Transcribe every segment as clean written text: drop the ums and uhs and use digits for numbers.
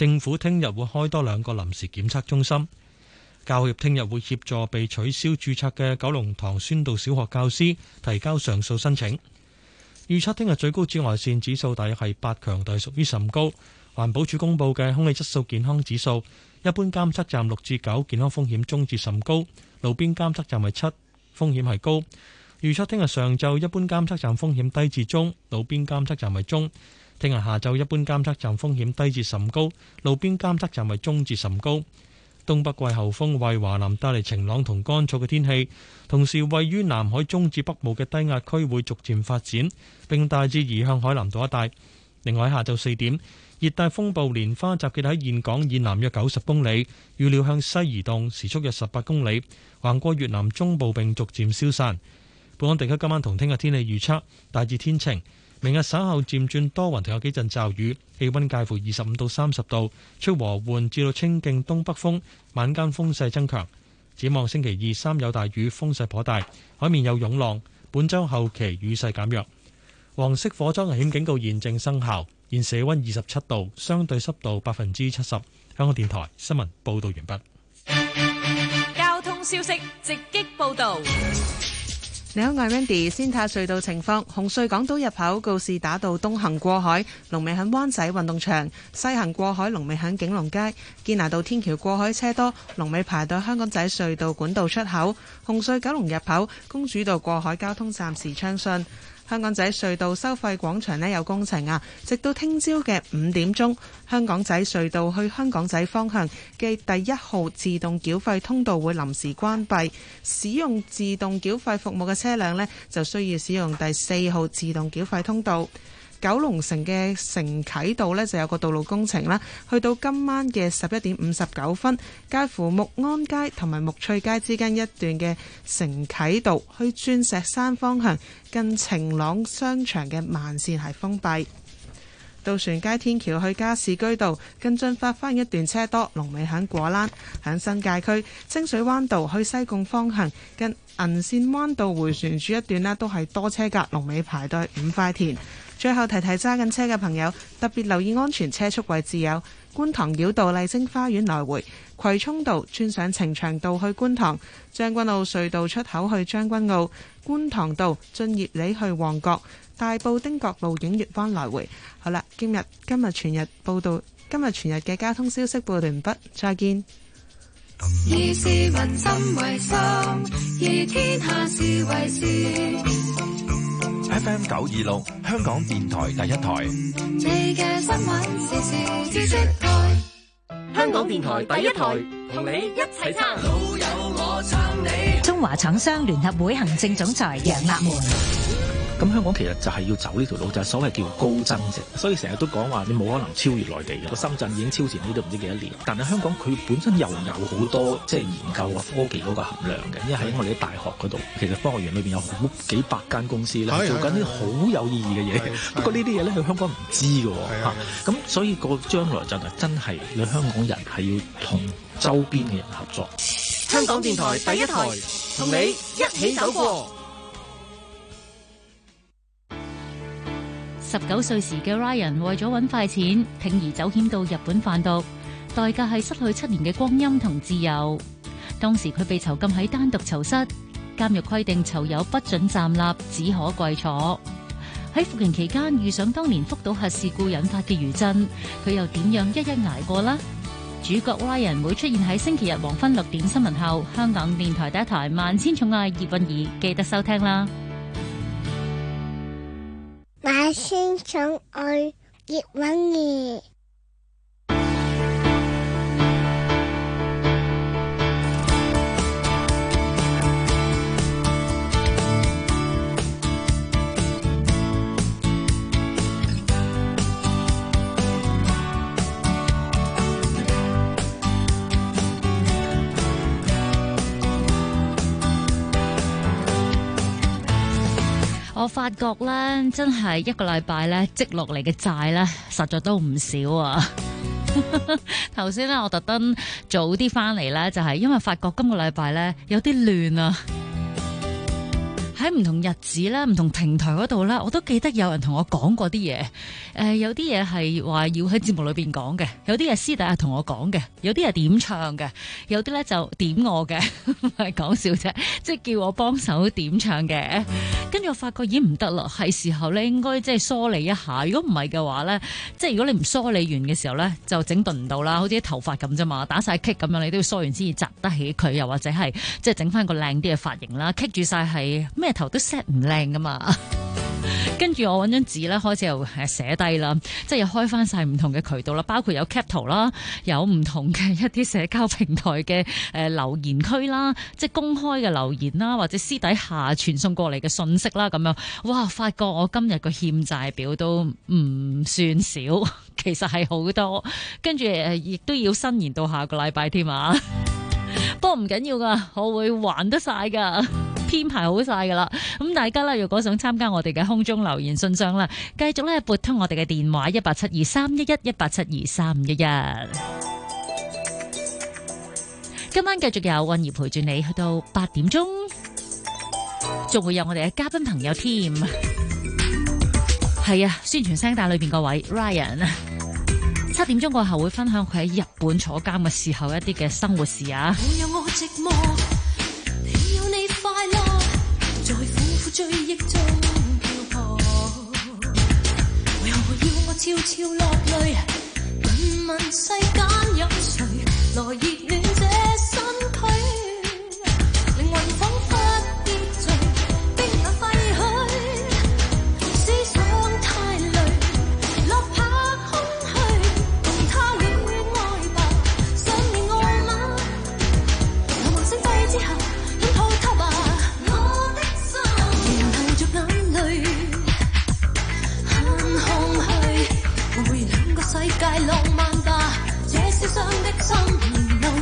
政府聽日會開多2個臨時檢測中心。教協聽日會協助被取消註冊嘅九龍塘宣道小學教師提交上訴申請。預測聽日最高紫外線指數大約係8，強度屬於甚高。環保署公布嘅空氣質素健康指數，一般監測站6至9，健康風險中至甚高；路邊監測站係7，風險係高。預測聽日上晝一般監測站風險低至中，路邊監測站係中；聽日下晝一般監測站風險低至甚高，路邊監測站係中至甚高。東北季候風為華南帶嚟晴朗同乾燥嘅天氣，同時位於南海中至北部嘅低壓區會逐漸發展，並大致移向海南島一帶。另外喺下晝4點，熱帶風暴蓮花集結喺峴港以南約90公里，預料向西移動，時速約18公里，橫過越南中部並逐漸消散。本港地區今晚同聽日天氣預測大致天晴，明日稍後漸轉多雲，同有幾陣驟雨，氣溫介乎25到30度，吹和緩至到清勁東北風，晚間風勢增強。展望星期2、3有大雨，風勢頗大，海面有湧浪。本週後期雨勢減弱。黃色火災危險警告現正生效。現時氣溫27度，相對濕度70%。香港電台新聞報道完畢。 交通消息直擊報道。 你好，我係 Mandy。先睇隧道情況，紅隧港島入口告士打道東行過海，龍尾喺灣仔運動場；西行過海，龍尾喺景隆街。堅拿道天橋過海車多，龍尾排到香港仔隧道管道出口。紅隧九龍入口公主道過海交通暫時暢順。香港仔隧道收費廣場呢有工程啊，直到聽朝嘅5點鐘，香港仔隧道去香港仔方向嘅第1號自動繳費通道會臨時關閉，使用自動繳費服務嘅車輛呢，就需要使用第4號自動繳費通道。九龍城嘅承啟道呢就有個道路工程啦，去到今晚嘅11點59分，介乎木安街同埋木翠街之間一段嘅承啟道去鑽石山方向近晴朗商場嘅慢線係封閉。渡船街天橋去加士居道跟進發翻一段車多，龍尾響果欄。響新界區清水灣道去西貢方向近銀線灣道迴旋處一段呢都係多車格，龍尾排到5塊田。最後提提揸緊車嘅朋友，特別留意安全車速位置有觀塘繞道麗晶花園來回、葵涌道轉上呈祥道去觀塘、將軍澳隧道出口去將軍澳、觀塘道駿業里去旺角、大埔汀角路映月灣來回。好啦，今日全日嘅交通消息報道完畢，再見。 以市民心為心，以天下事為事。 FM 926，香港電台第一台。 你嘅新聞時事知識台， 香港電台第一台，同你一齊撐。 老友我撐你。 中華廠商聯合會行政總裁楊立門。 咁香港其實就係要走呢條路，就係所謂叫高增值，所以成日都講話你冇可能超越內地嘅。深圳已經超前呢度唔知幾多年，但係香港佢本身又有好多即係研究啊科技嗰個含量嘅，因為喺我哋啲大學嗰度，其實科學園裏邊有好幾百間公司咧做緊啲好有意義嘅嘢。不過呢啲嘢咧，喺香港唔知嘅嚇。咁所以個將來就係真係你香港人係要同周邊嘅人合作。 香港電台第一台，同你一起走過。 19歲時嘅 Ryan 為咗搵快錢，鋌而走險到日本販毒，代價係失去7年嘅光陰同自由。當時佢被囚禁喺單獨囚室，監獄規定囚友不准站立，只可跪坐。喺服刑期間遇上當年福島核事故引發嘅餘震，佢又點樣一一捱過啦？主角 Ryan 會出現喺星期日黃昏6點新聞後，香港電台第一台萬千寵愛葉韻儀，記得收聽啦。 萬千寵愛葉韻儀。 我發覺咧，真係一個禮拜咧積落嚟嘅債咧，實在都唔少啊！頭先咧，我特登早啲翻嚟咧，就係因為發覺今個禮拜咧有啲亂啊。 喺唔同日子咧、唔同平台嗰度咧，我都記得有人同我講過啲嘢。有啲嘢係話要喺節目裏邊講嘅，有啲係私底下同我講嘅，有啲係點唱嘅，有啲咧就點我嘅，係講笑啫，即係叫我幫手點唱嘅。跟住我發覺已經唔得啦，係時候咧應該即係梳理一下。如果唔係嘅話咧，即係如果你唔梳理完嘅時候咧，就整頓唔到啦，好似啲頭髮咁啫嘛，打晒棘咁樣，你都要梳完先至紮得起佢，又或者係即係整翻個靚啲嘅髮型啦。棘住晒係咩頭都 set 唔靚噶嘛。跟住我揾張紙咧，開始又寫低啦，即係又開翻晒唔同嘅渠道啦，包括有 cap 圖啦，有唔同嘅一啲社交平台嘅留言區啦，即係公開嘅留言啦，或者私底下傳送過嚟嘅信息啦，咁樣，哇！發覺我今日個欠債表都唔算少，其實係好多，跟住亦都要伸延到下個禮拜添啊！不過唔緊要噶，我會還得晒噶。編排好晒噶啦，咁大家啦，如果想參加我哋嘅空中留言信箱啦，繼續咧撥通我哋嘅電話1872311，1872311。今晚繼續有韻兒陪住你去到8點鐘，仲會有我哋嘅嘉賓朋友添。係啊，宣傳聲帶裏邊嗰位 Ryan， 7點鐘過後會分享佢喺日本坐監嘅時候一啲嘅生活事啊。 快樂在苦苦追憶中漂泊，為何要我悄悄落淚？問問世間有誰來熱暖這身軀？靈魂彷彿跌墜，冰冷廢墟，思想太累，落魄空虛，共他戀愛吧，想念我嗎？流亡星輝之後。世界浪漫吧，這小傷的心仍留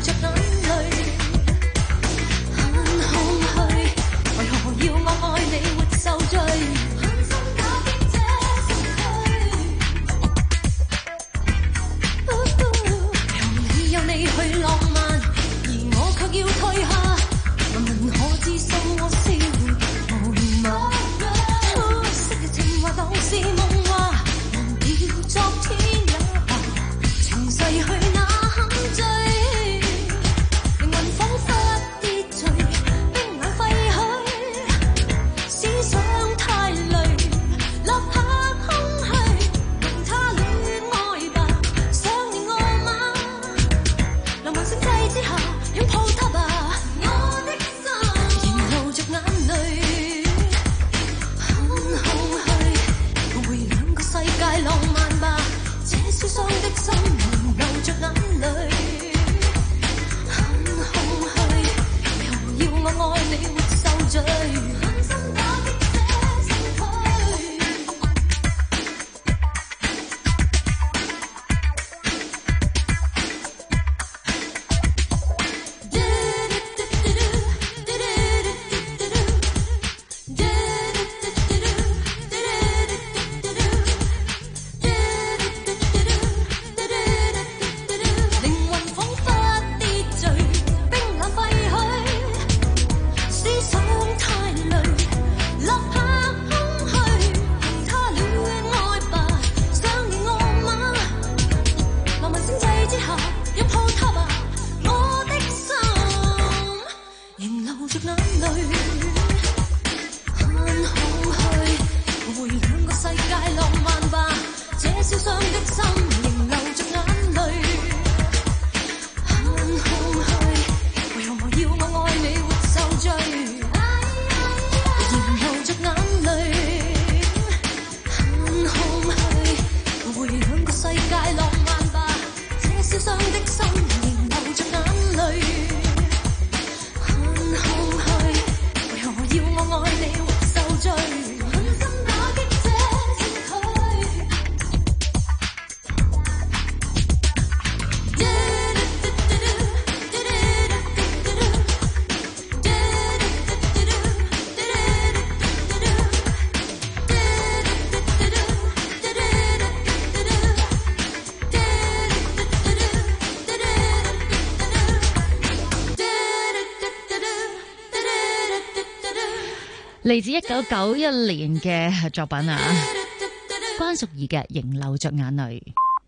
嚟自1991年嘅作品啊，關淑怡嘅《仍流着眼淚》。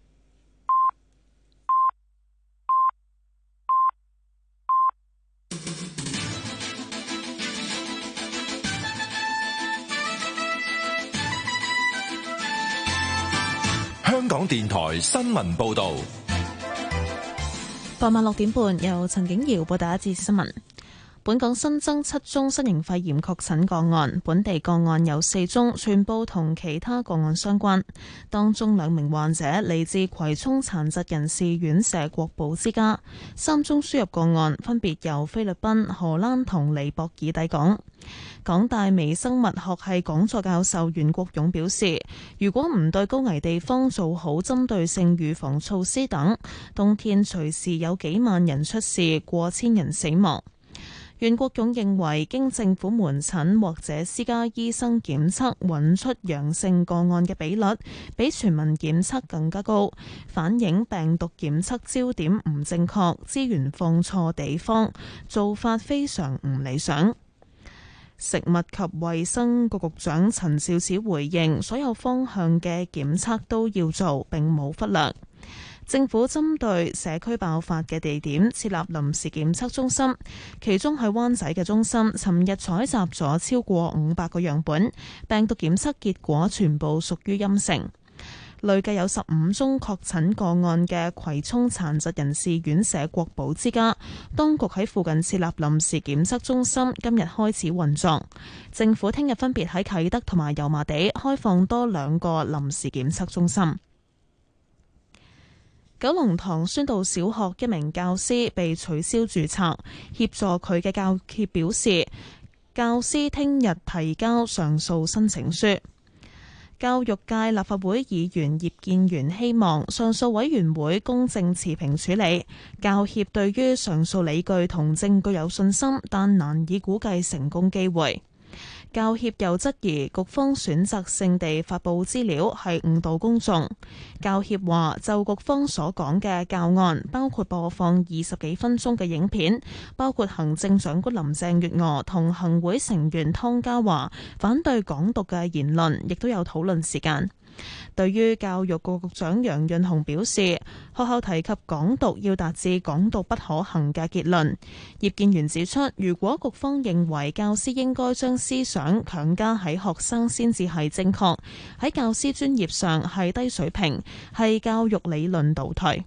香港電台新聞報道。 傍晚6點半，由陳景瑤報道一節新聞。本港新增7宗新型肺炎確診個案，本地個案有4宗，全部同其他個案相關。當中2名患者嚟自葵涌殘疾人士院舍國寶之家，3宗輸入個案分別由菲律賓、荷蘭同尼泊爾抵港。港大微生物學系講座教授袁國勇表示，如果唔對高危地方做好針對性預防措施等，冬天隨時有幾萬人出事，過千人死亡。袁國勇認為，經政府門診或者私家醫生檢測揾出陽性個案嘅比率，比全民檢測更加高，反映病毒檢測焦點唔正確，資源放錯地方，做法非常唔理想。食物及衛生局局長陳肇始回應，所有方向嘅檢測都要做，並冇忽略。政府針對社區爆發嘅地點設立臨時檢測中心，其中喺灣仔嘅中心，尋日採集咗超過500個樣本，病毒檢測結果全部屬於陰性。累計有15宗確診個案嘅葵涌殘疾人士院舍國寶之家，當局喺附近設立臨時檢測中心，今日開始運作。政府聽日分別喺啟德同埋油麻地開放多2個臨時檢測中心。九龍塘宣道小學一名教師被取消註冊，協助佢嘅教協表示，教師聽日提交上訴申請書。教育界立法會議員葉建源希望上訴委員會公正持平處理。教協對於上訴理據同證據有信心，但難以估計成功機會。教協又質疑局方選擇性地發布資料係誤導公眾。教協話就局方所講嘅教案，包括播放20幾分鐘嘅影片，包括行政長官林鄭月娥同行會成員湯家驊反對港獨嘅言論，亦都有討論時間。對於教育局局長楊潤雄表示，學校提及港獨要達至港獨不可行嘅結論。葉建源指出，如果局方認為教師應該將思想強加喺學生先至係正確，喺教師專業上係低水平，係教育理論倒退。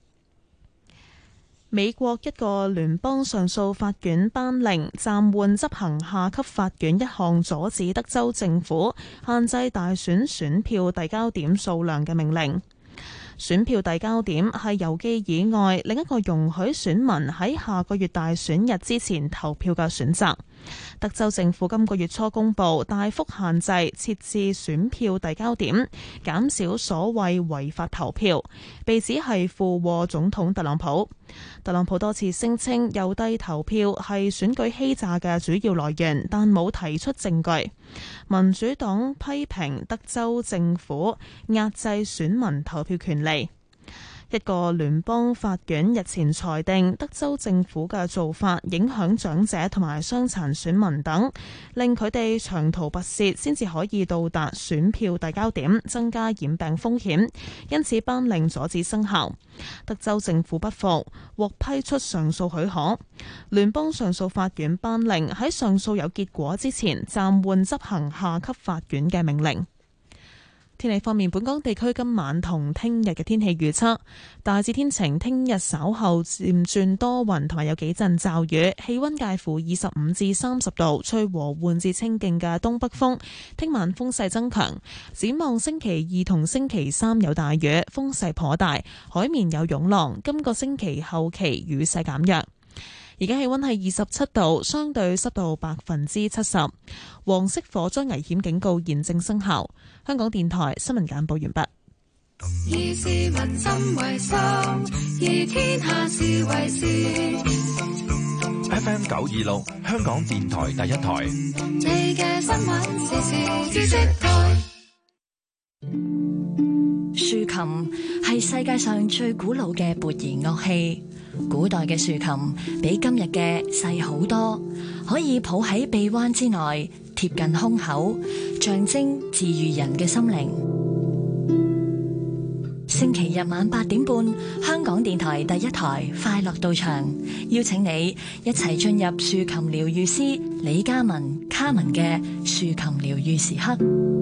美國一個聯邦上訴法院頒令暫緩執行下級法院一項阻止德州政府限制大選選票遞交點數量嘅命令。選票遞交點係郵寄以外另一個容許選民喺下個月大選日之前投票嘅選擇。德州政府今個月初公布大幅限制設置選票遞交點，減少所謂違法投票，被指係附和總統特朗普。特朗普多次聲稱郵遞投票係選舉欺詐嘅主要來源，但冇提出證據。民主黨批評德州政府壓制選民投票權利。一個聯邦法院日前裁定，德州政府嘅做法影響長者同埋傷殘選民等，令佢哋長途跋涉先至可以到達選票遞交點，增加染病風險，因此頒令阻止生效。德州政府不服，獲批出上訴許可。聯邦上訴法院頒令喺上訴有結果之前暫緩執行下級法院嘅命令。天氣方面，本港地區今晚同聽日嘅天氣預測大致天晴，聽日稍後漸轉多雲，同埋有幾陣驟雨，氣溫介乎25至30度，吹和緩至清勁嘅東北風。聽晚風勢增強，展望星期2同星期3有大雨，風勢頗大，海面有湧浪。今個星期後期雨勢減弱。而家氣溫係27度，相對濕度70%。黃色火災危險警告現正生效。香港電台新聞簡報完畢。 以市民心為心，以天下事為事。 FM 926，香港電台第一台。 你嘅新聞時事知識台。 豎琴係世界上最古老嘅撥弦樂器。古代嘅豎琴比今日嘅細好多，可以抱喺臂彎之內， 貼近胸口，象徵治癒人嘅心靈。星期日晚8點半，香港電台第一台快樂到場，邀請你一齊進入豎琴療癒師李嘉文卡文嘅豎琴療癒時刻。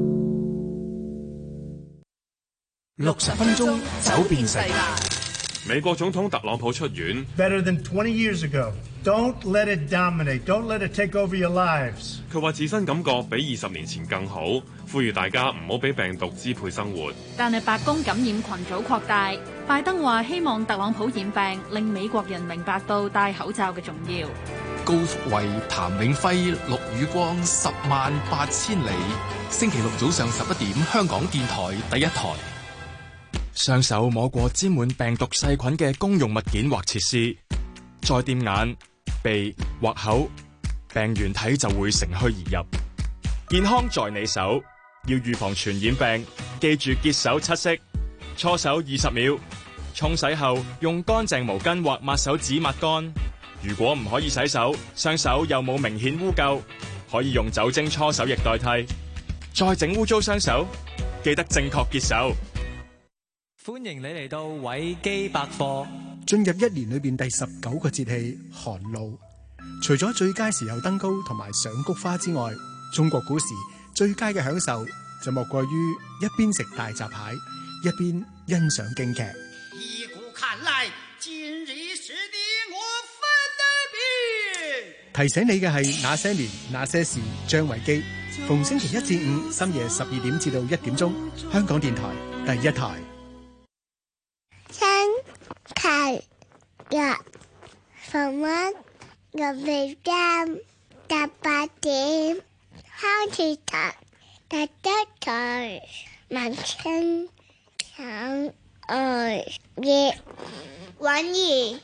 60分鐘走遍世界。 美國總統特朗普出院。 Better than 20 years ago. Don't let it dominate. Don't let it take over your lives. 佢話自身感覺比20年前更好，呼籲大家唔好俾病毒支配生活。 但係白宮感染群組擴大，拜登話希望特朗普染病，令美國人明白到戴口罩嘅重要。 高福慧、譚永輝、陸宇光，108000里。星期六早上11點，香港電台第一台。雙手摸過沾滿病毒細菌嘅公用物件或設施，再掂眼、鼻或口，病原體就會乘虛而入。健康在你手，要預防傳染病，記住潔手7式，搓手20秒，沖洗後用乾淨毛巾或抹手紙抹乾。如果唔可以洗手，雙手又冇明顯污垢，可以用酒精搓手液代替。再整污糟雙手，記得正確潔手。 歡迎你嚟到維基百科。 進入一年裏邊第19個節氣寒露，除咗最佳時候登高同埋賞菊花之外，中國古時最佳嘅享受就莫過於一邊食大閘蟹，一邊欣賞京劇。 依古看來，今日是你我分的別。 提醒你嘅係那些年那些事，張維基，逢星期1至5深夜12點至到1點鐘，香港電台第一台。 星期日逢晚6點到8點，香港台第一台，晚清上愛粵玩兒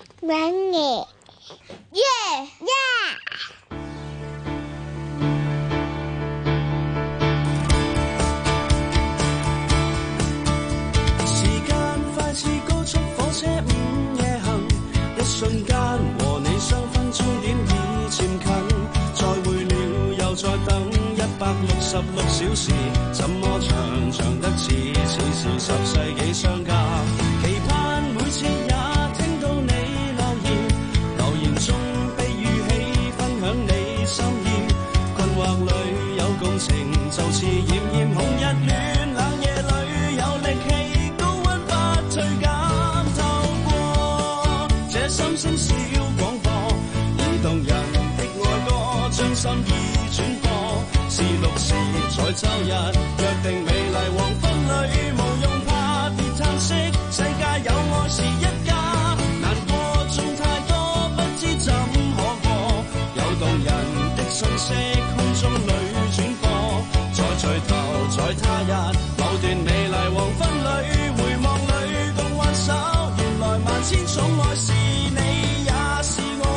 耶耶。 瞬間和你相分，終點已漸近，再會了又再等166小時，怎麼長長得似是10世紀相隔，期盼每次也聽到你留言中悲與喜，分享你心意，困惑裏有共情，就似炎炎紅日暖，冷夜裏有力氣，高溫不退減，透過這心聲小廣播，移動人的愛歌，將心意轉播，是6時在週日，約定美麗黃昏裏，無用怕跌嘆息，世界有愛是一家，難過中太多，不知怎可過，有動人的訊息，空中裏轉播，再聚頭在他日，某段美麗黃昏裏，回望裏共挽手，原來萬千寵愛是你也是我。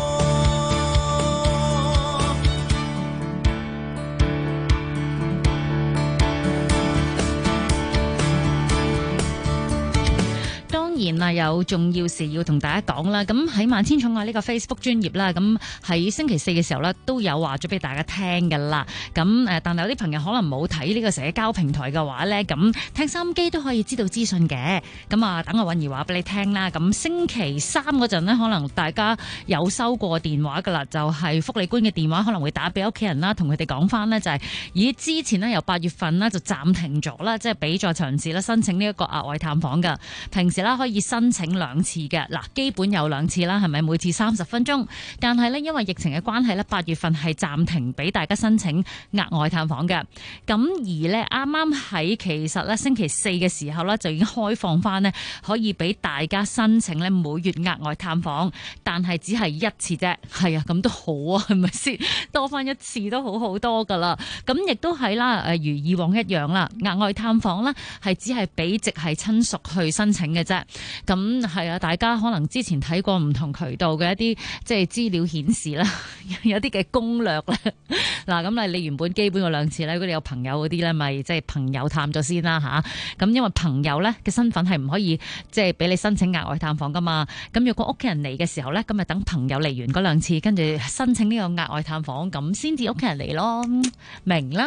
當然啦，有重要事要同大家講啦。咁喺萬千寵愛呢個 Facebook 專頁啦，咁喺星期4嘅時候咧，都有話咗俾大家聽㗎啦。咁但係有啲朋友可能冇睇呢個社交平台嘅話咧，咁聽收音機都可以知道資訊嘅。咁啊，等我允兒話俾你聽啦。咁星期3嗰陣咧，可能大家有收過電話㗎啦，就係福利官嘅電話，可能會打俾屋企人啦，同佢哋講翻呢，就係以之前呢，由8月份呢就暫停咗啦，即係俾在場人士咧申請呢一個額外探訪㗎。平時啦可以申請2次嘅，嗱基本有2次啦，係咪每次30分鐘？但係呢，因為疫情嘅關係呢，8月份係暫停俾大家申請額外探訪嘅。咁而呢，啱啱喺其實呢星期4嘅時候呢，就已經開放翻呢，可以俾大家申請呢每月額外探訪，但係只係1次啫。係啊，咁都好啊，係咪先？多翻1次都好好多噶啦。咁亦都係啦，如以往一樣啦，額外探訪呢係只係俾直系親屬去申請嘅啫。 咁係啊，大家可能之前睇過唔同渠道嘅一啲即係資料顯示啦，有啲嘅攻略咧。嗱，咁你原本基本嗰兩次咧，如果你有朋友嗰啲咧，咪即係朋友探咗先啦吓。咁因為朋友咧嘅身份係唔可以即係俾你申請額外探訪噶嘛。咁若果屋企人嚟嘅時候咧，咁咪等朋友嚟完嗰兩次，跟住申請呢個額外探訪，咁先至屋企人嚟咯，明啦。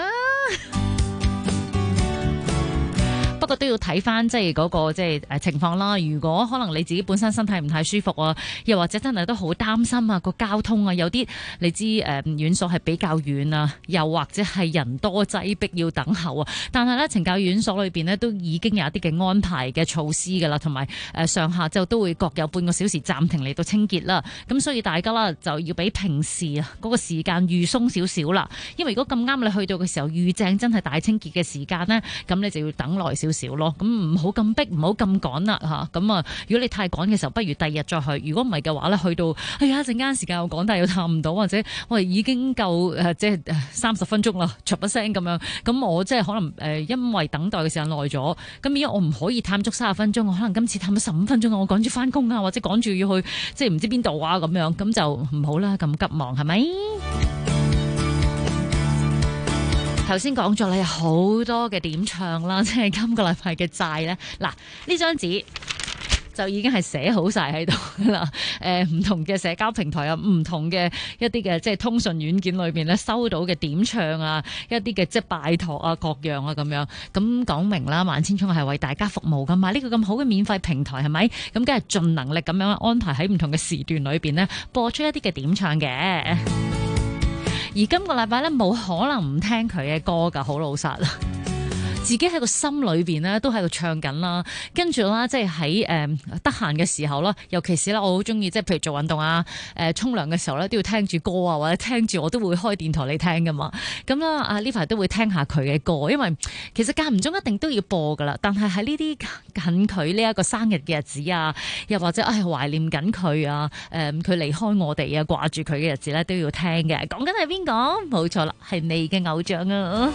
不過都要睇翻即係嗰個即係情況啦。如果可能你自己本身身體唔太舒服啊，又或者真係都好擔心啊個交通啊，有啲你知院所係比較遠啊，又或者係人多擠迫要等候啊。但係咧，懲教院所裏邊呢，都已經有一啲嘅安排嘅措施噶啦，同埋上下晝都會各有半個小時暫停嚟到清潔啦。咁所以大家啦就要比平時啊嗰個時間預鬆少少啦。因為如果咁啱你去到嘅時候預正真係大清潔嘅時間呢，咁你就要等耐少少咯，咁唔好咁逼，唔好咁趕啦吓。咁啊，如果你太趕嘅時候，不如第二日再去。如果唔係嘅話咧，去到哎呀，陣間時間又趕，但係又探唔到，或者我哋已經夠即係30分鐘啦，唰一聲咁樣。咁我即係可能因為等待嘅時間耐咗，咁而家我唔可以探足30分鐘，我可能今次探咗15分鐘啊，我趕住翻工啊，或者趕住要去即係唔知邊度啊咁樣，咁就唔好啦，咁急忙係咪？頭先講咗你有好多嘅點唱啦，即係今個禮拜嘅債咧。嗱，呢張紙就已經係寫好晒喺度啦。唔同嘅社交平台啊，唔同嘅一啲嘅即係通訊軟件裏邊咧，收到嘅點唱啊，一啲嘅即係拜託啊，各樣啊咁樣。咁講明啦，萬千寵係為大家服務噶嘛。呢個咁好嘅免費平台係咪？咁梗係盡能力咁樣安排喺唔同嘅時段裏邊咧，播出一啲嘅點唱嘅。而今個禮拜咧，冇可能唔聽佢嘅歌噶，好老實。自己喺個心裏邊咧，都喺度唱緊啦。跟住啦，即係喺得閒嘅時候啦，尤其是咧，我好中意即係譬如做運動啊、沖涼嘅時候咧，都要聽住歌啊，或者聽住我都會開電台嚟聽噶嘛。咁啦，呢排都會聽下佢嘅歌，因為其實間唔中一定都要播噶啦。但係喺呢啲近佢呢一個生日嘅日子啊，又或者懷念緊佢啊，佢離開我哋啊，掛住佢嘅日子咧，都要聽嘅。講緊係邊個？冇錯啦，係你嘅偶像啊！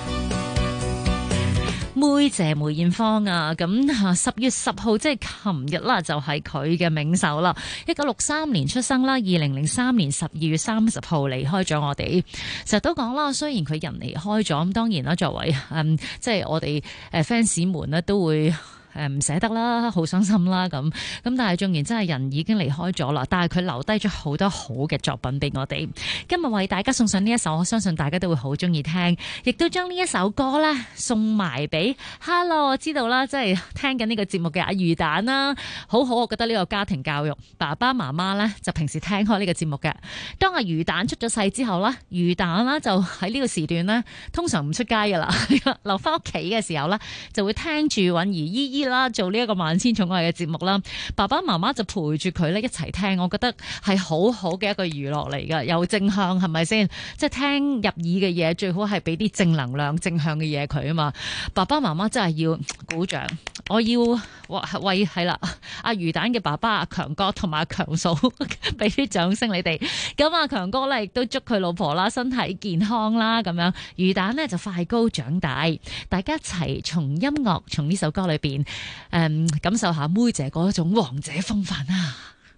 妹姐梅艷芳啊，咁10月10號即係琴日啦，就係佢嘅冥壽啦。1963年出生啦，2003年12月30號離開咗我哋。成日都講啦，雖然佢人離開咗，咁當然啦，作為即係我哋fans 們咧都會唔捨得啦，好傷心啦咁，但係縱然真係人已經離開咗啦，但係佢留低咗好多好嘅作品俾我哋。今日為大家送上呢一首，我相信大家都會好中意聽，亦都將呢一首歌咧送埋俾 Hello， 我知道啦，即係聽緊呢個節目嘅阿魚蛋啦，好好，我覺得呢個家庭教育，爸爸媽媽咧就平時聽開呢個節目嘅。當阿魚蛋出咗世之後啦，魚蛋啦就喺呢個時段咧，通常唔出街噶啦，留翻屋企嘅時候咧，就會聽住允兒姨姨啦，做呢一個萬千寵愛嘅節目啦，爸爸媽媽就陪住佢咧一齊聽，我覺得係好好嘅一個娛樂嚟噶，又正向係咪先？即係聽入耳嘅嘢，最好係俾啲正能量、正向嘅嘢佢啊嘛。爸爸媽媽真係要鼓掌，我要為係啦，阿魚蛋嘅爸爸阿強哥同埋阿強嫂俾啲掌聲你哋。咁阿強哥咧亦都祝佢老婆啦身體健康啦，咁樣魚蛋呢就快高長大，大家一齊從音樂從呢首歌裏邊感受下妹姐嗰種王者風範啊！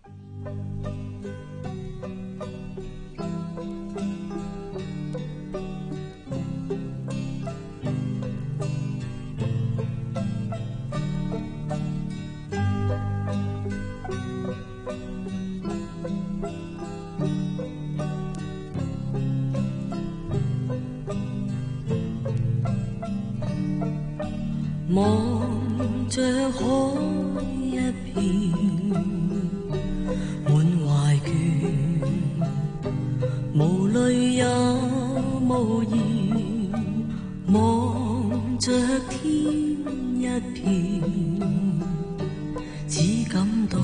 望着海一片滿懷倦，無淚也無言，望着天一片，只感到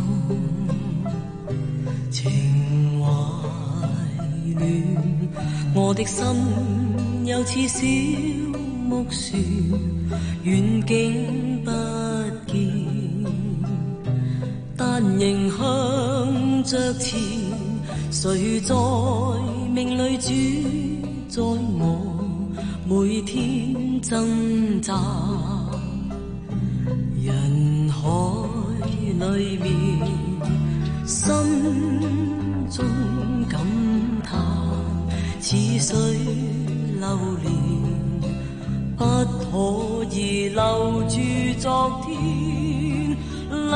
情懷亂，我的心又似小木船，遠景不見，但仍向着前。誰在命裏主宰我？每天掙扎，人海裏面，心中感嘆，似水流年，不可以留住昨天，留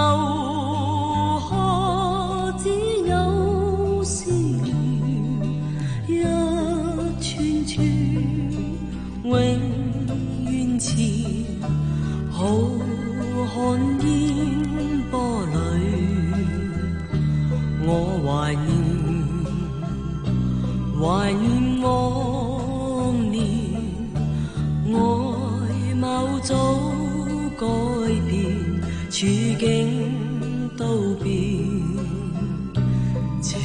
下只有思念，一串串永遠纏，浩瀚煙波裏，我懷念往年，外貌早改變，處境都變，情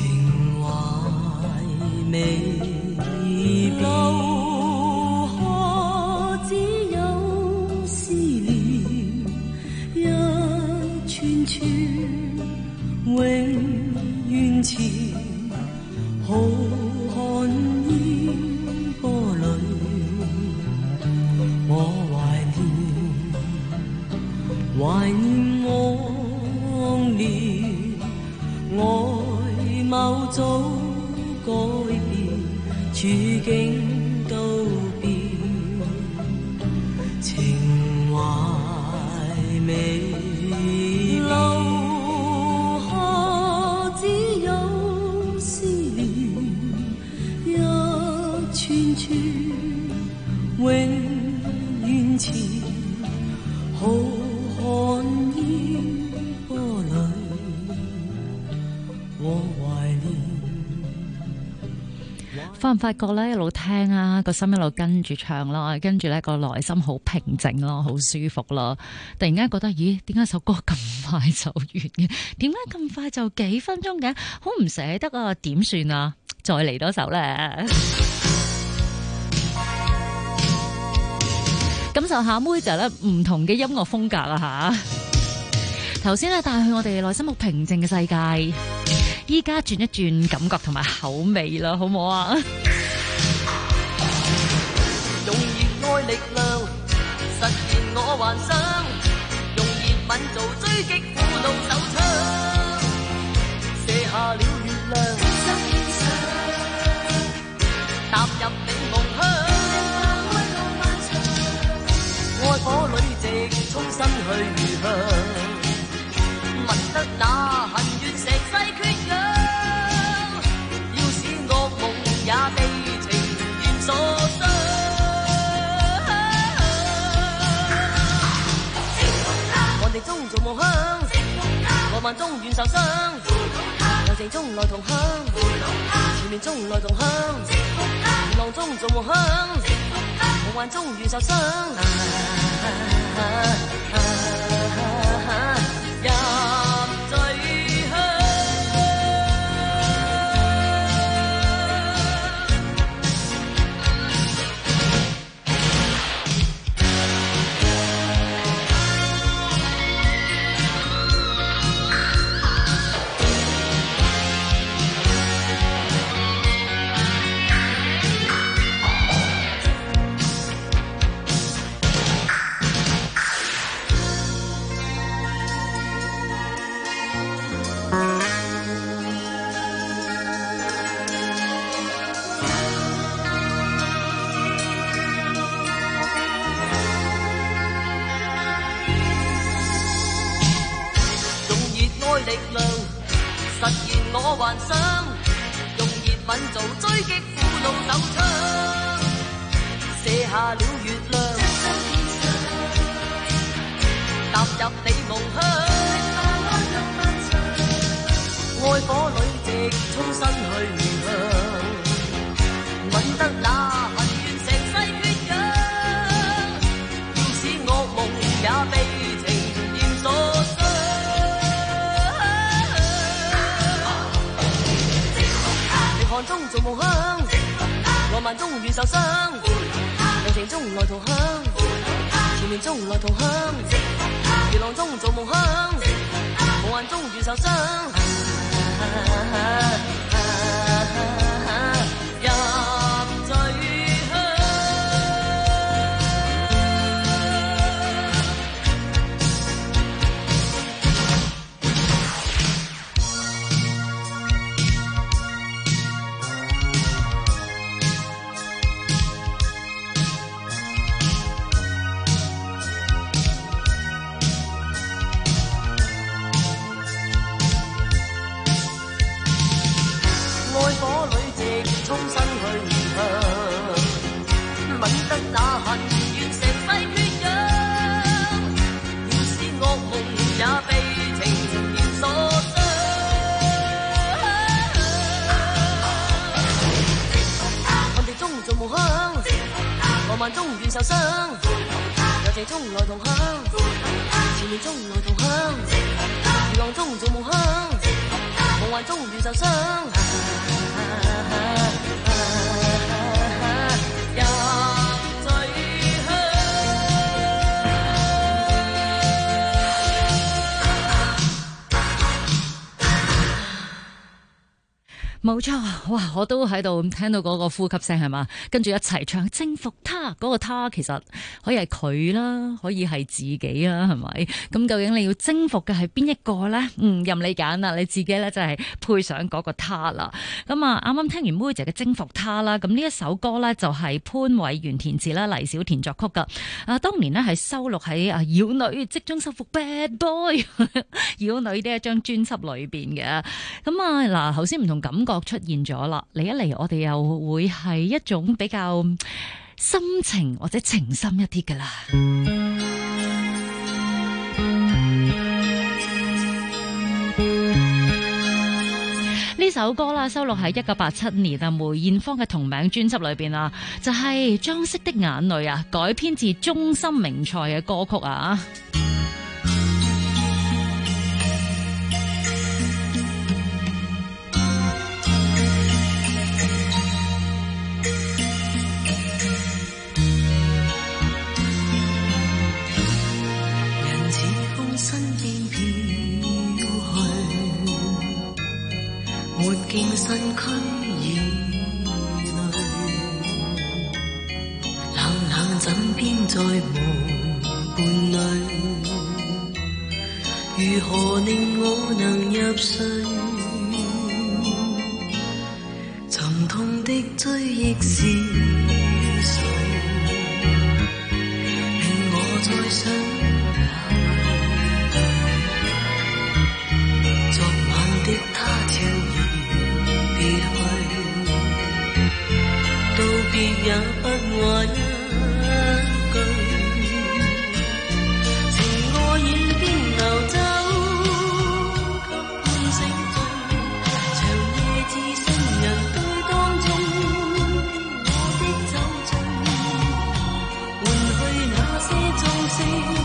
懷未變，留下只有思念，一串串永遠纏，浩瀚煙波裏，我懷念往年，外貌早改變，處境都變，情懷未留下只有思念，一串串永遠纏，浩瀚煙波裏，我懷念。 發唔發覺咧？一路聽啊，個心一路跟住唱咯，跟住咧個內心好平靜咯，好舒服咯。突然間覺得，咦？點解首歌咁快就完嘅？點解咁快就幾分鐘嘅？好唔捨得啊！點算啊？再嚟多首咧！感受下妹就咧唔同嘅音樂風格啊吓！頭先咧帶去我哋內心好平靜嘅世界。依家轉一轉感覺同埋口味啦，好唔好啊？ 用熱愛力量實現我幻想，用熱吻做追擊苦惱手槍，射下了月亮，踏入你夢鄉，愛火裏直衝身去向，聞得那恨怨成世缺氧，要使惡夢也被情緣所傷。寒地中做夢鄉，浪漫中願受傷，柔情中來同鄉，纏綿中來同鄉，熱浪中做夢鄉，夢幻中願受傷。力量實現我幻想，用熱吻做追擊苦惱手槍，射下了月亮，踏入你夢鄉，愛火裏直衝身去向，吻得那恨怨成世缺氧，要使惡夢也被情念所傷。寒中做夢鄉，浪漫中願受傷，柔情中來同鄉，纏綿中來同鄉，熱浪中做夢鄉，夢幻中願受傷。 斷受傷，柔情中來同享，前面中來同享，如浪中做夢鄉，夢幻中斷受傷。 冇錯，哇！我都喺度聽到嗰個呼吸聲係嘛，跟住一齊唱征服他。嗰個他其實可以係佢啦，可以係自己啦，係咪？咁究竟你要征服嘅係邊一個呢？任你揀啦，你自己咧就係配上嗰個他啦。咁啊，啱啱聽完妹姐嘅征服他啦，咁呢一首歌呢，就係潘偉源填詞啦，黎小田作曲噶。當年呢，係收錄喺妖女即將收復 Bad Boy 妖女呢一張專輯裏邊嘅。咁嗱，頭先唔同感覺出現咗啦，嚟一嚟我哋又會係一種比較深情或者情深一啲噶啦。呢首歌啦，收錄喺1987年梅艷芳嘅同名專輯裏邊啊，就係《裝飾的眼淚》啊，改編自中森明菜嘅歌曲啊。 沒見身軀已累，冷冷枕邊再無伴侶，如何令我能入睡？沉痛的追憶是誰，令我再想昨晚的他悄然別去，道別也不話一句，情愛已經流走，給半醒醉，長夜至深人堆當中，我的酒醉，換去那些鐘聲。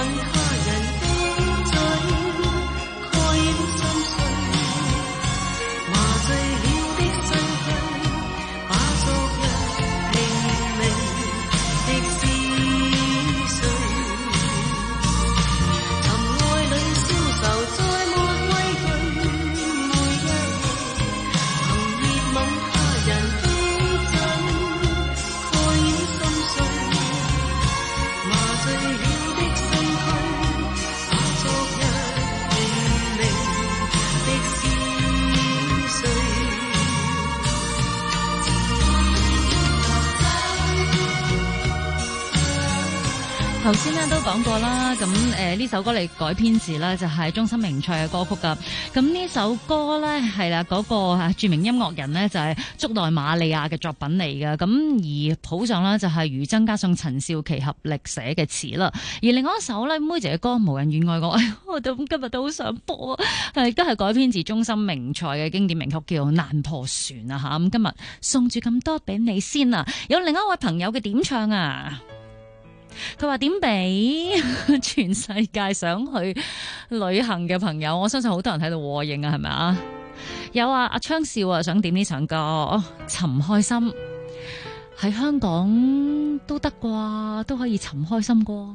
頭先咧都講過啦，咁呢首歌嚟改編自咧就係中森明菜嘅歌曲噶。咁呢首歌咧係啦，嗰個著名音樂人呢就係竹內瑪利亞嘅作品嚟嘅。咁而譜上呢就係余爭加上陳少琪合力寫嘅詞啦。而另外一首咧妹姐嘅歌《無人願愛我》，我到今日都好想播啊！亦都係改編自中森明菜嘅經典名曲叫《難破船》啊嚇。咁今日送住咁多俾你先啊！有另一位朋友嘅點唱啊！佢話點俾全世界想去旅行嘅朋友，我相信好多人喺度和應啊，係咪啊？有阿昌少啊，想點呢場歌《尋開心》，喺香港都得啩，都可以尋開心啩。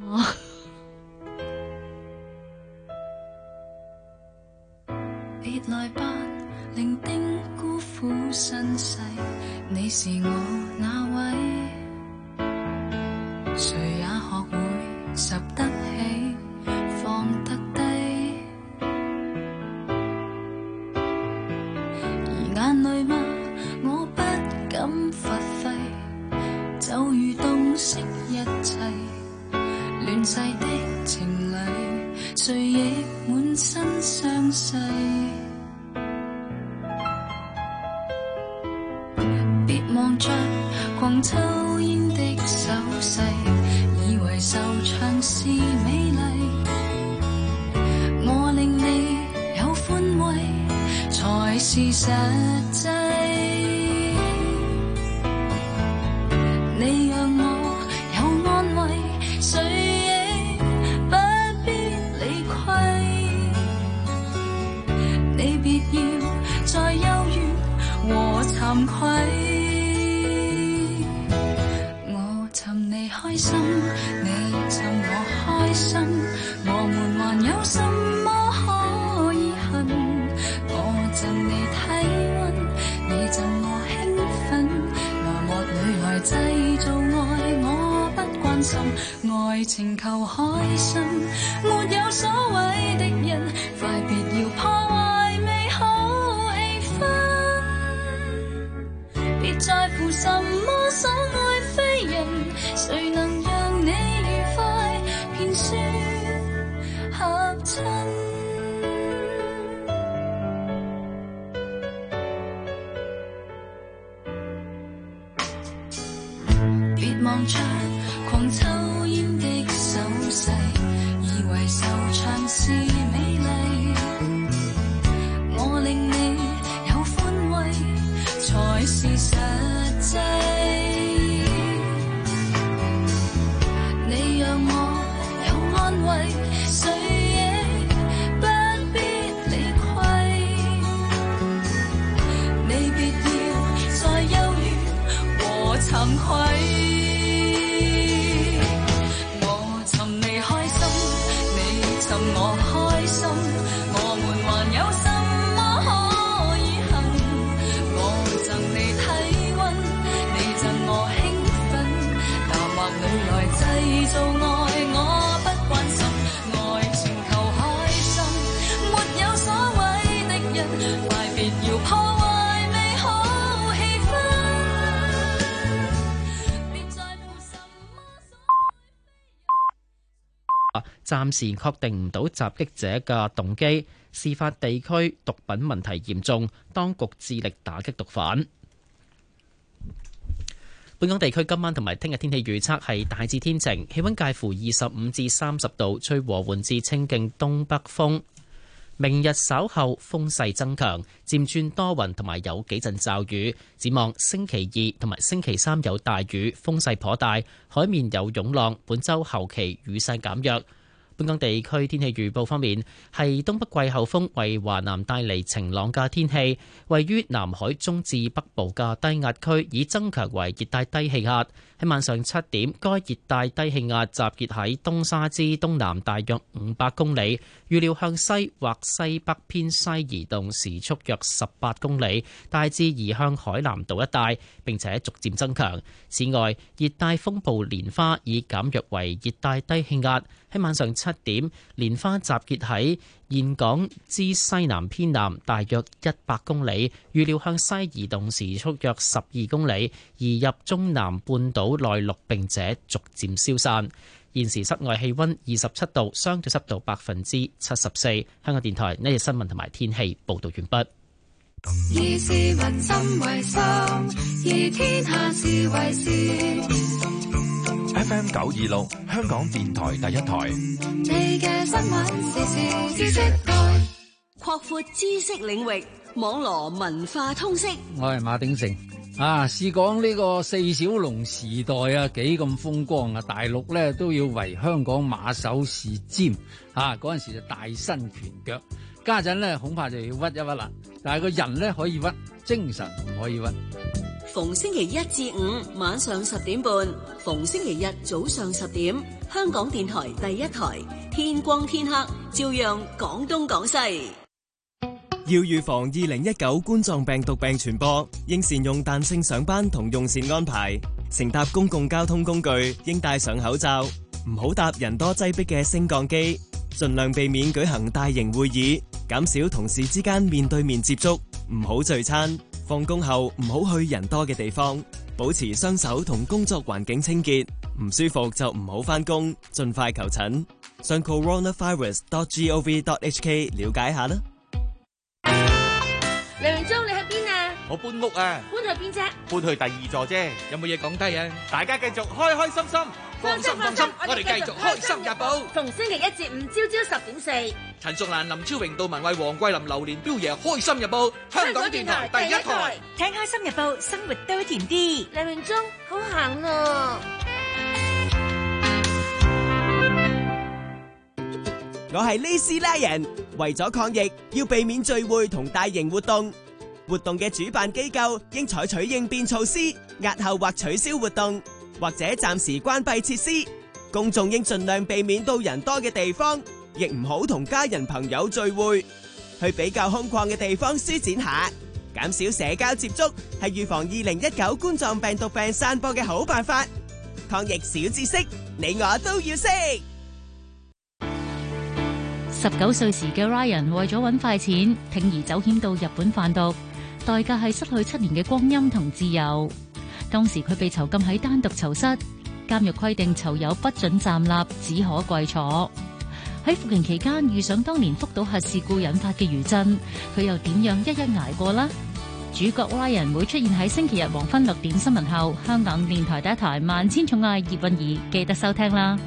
別來吧，伶仃辜負身世，你是我那位？誰也學會拾得起，放得低，而眼淚嗎？我不敢發揮，就如洞悉一切，亂世的情侶，誰亦滿身傷勢。別望着狂抽煙的手勢，以為受唱是美麗，我令你有寬慰，才是實際。你讓我有安慰，誰亦不必理虧。你別要再幽怨和慚愧。開心，你尋我開心，我們還有什麼可以恨？我贈你體溫，你贈我興奮，拿幕裏來製造愛，我不關心，愛情求開心，沒有所謂的人，快別要破壞美好氣氛，別在乎什麼所愛非人，誰能讓你愉快便算合襯？別望着狂抽煙的手勢，以為受唱是美麗，我令你有寬慰，才是實際。誰亦不必理虧，你別要再憂鬱和慚愧。我尋你開心，你尋我開心，我們還有什麼可以恨？我贈你體溫，你贈我興奮，淡墨裏來製造愛，我不關心。 暫時確定唔到襲擊者嘅動機，事發地區毒品問題嚴重，當局致力打擊毒販。本港地區今晚同埋聽日天氣預測係大致天晴，氣溫介乎25至30度，吹和緩至清勁東北風。明日稍後風勢增強，漸轉多雲同埋有幾陣驟雨。展望星期2同埋星期3有大雨，風勢頗大，海面有湧浪。本週後期雨勢減弱。 本港地區天氣預報方面，係東北季候風為華南帶嚟晴朗嘅天氣。位於南海中至北部嘅低壓區已增強為熱帶低氣壓。喺晚上7點，該熱帶低氣壓集結喺東沙之東南大約500公里，預料向西或西北偏西移動，時速約18公里，大致移向海南島一帶，並且逐漸增強。此外，熱帶風暴蓮花已減弱為熱帶低氣壓。喺晚上7點，蓮花集結喺峴港之西南偏南大約100公里，預料向西移動，時速約12公里，移入中南半島內陸，並且逐漸消散。現時室外氣溫27度，相對濕度74%。香港電台呢日新聞同埋天氣報道完畢。 以市民心為心，以天下事為事。 FM 926，香港電台第一台。 你嘅新聞時事知識台， 擴闊知識領域，網羅文化通識。 我係馬鼎盛啊，試講呢個四小龍時代啊，幾咁風光啊！大陸咧都要為香港馬首是瞻啊！嗰陣時就大伸拳腳，家陣咧恐怕就要屈一屈啦。但係個人咧可以屈，精神唔可以屈。 逢星期1至5晚上10點半，逢星期日早上10點，香港電台第一台，天光天黑照樣講東講西。 要預防2019冠狀病毒病傳播，應善用彈性上班同用膳安排。乘搭公共交通工具應戴上口罩，唔好搭人多擠迫嘅升降機，盡量避免舉行大型會議，減少同事之間面對面接觸，唔好聚餐。放工後唔好去人多嘅地方，保持雙手同工作環境清潔。唔舒服就唔好返工，盡快求診。上 coronavirus.gov.hk 了解下啦。 梁榮忠，你喺邊啊？ 我搬屋啊。 搬去邊啫？ 搬去第2座啫。 有冇嘢講低啊？ 大家繼續開開心心。 放心，我哋繼續開心日報。逢星期1至5朝朝10點4。陳淑蘭、林超榮、杜文慧、黃桂林、榴蓮、標爺，開心日報。香港電台第一台， 聽開心日報，生活都甜啲。 梁榮忠，好行咯。 我係呢斯拉人，為咗抗疫，要避免聚會同大型活動。活動嘅主辦機構應採取應變措施，押後或取消活動，或者暫時關閉設施。公眾應盡量避免到人多嘅地方，亦唔好同家人朋友聚會。去比較空曠嘅地方舒展下，減少社交接觸，係預防2019冠狀病毒病散播嘅好辦法。抗疫小知識，你我都要識。 19歲時嘅 Ryan 為咗揾快錢，鋌而走險到日本販毒，代價係失去7年嘅光陰同自由。當時佢被囚禁喺單獨囚室，監獄規定囚友不准站立，只可跪坐。喺服刑期間遇上當年福島核事故引發嘅餘震，佢又點樣一一捱過啦？主角 Ryan 會出現喺星期日黃昏6點新聞後，香港電台第一台萬千寵愛葉韻儀，記得收聽啦。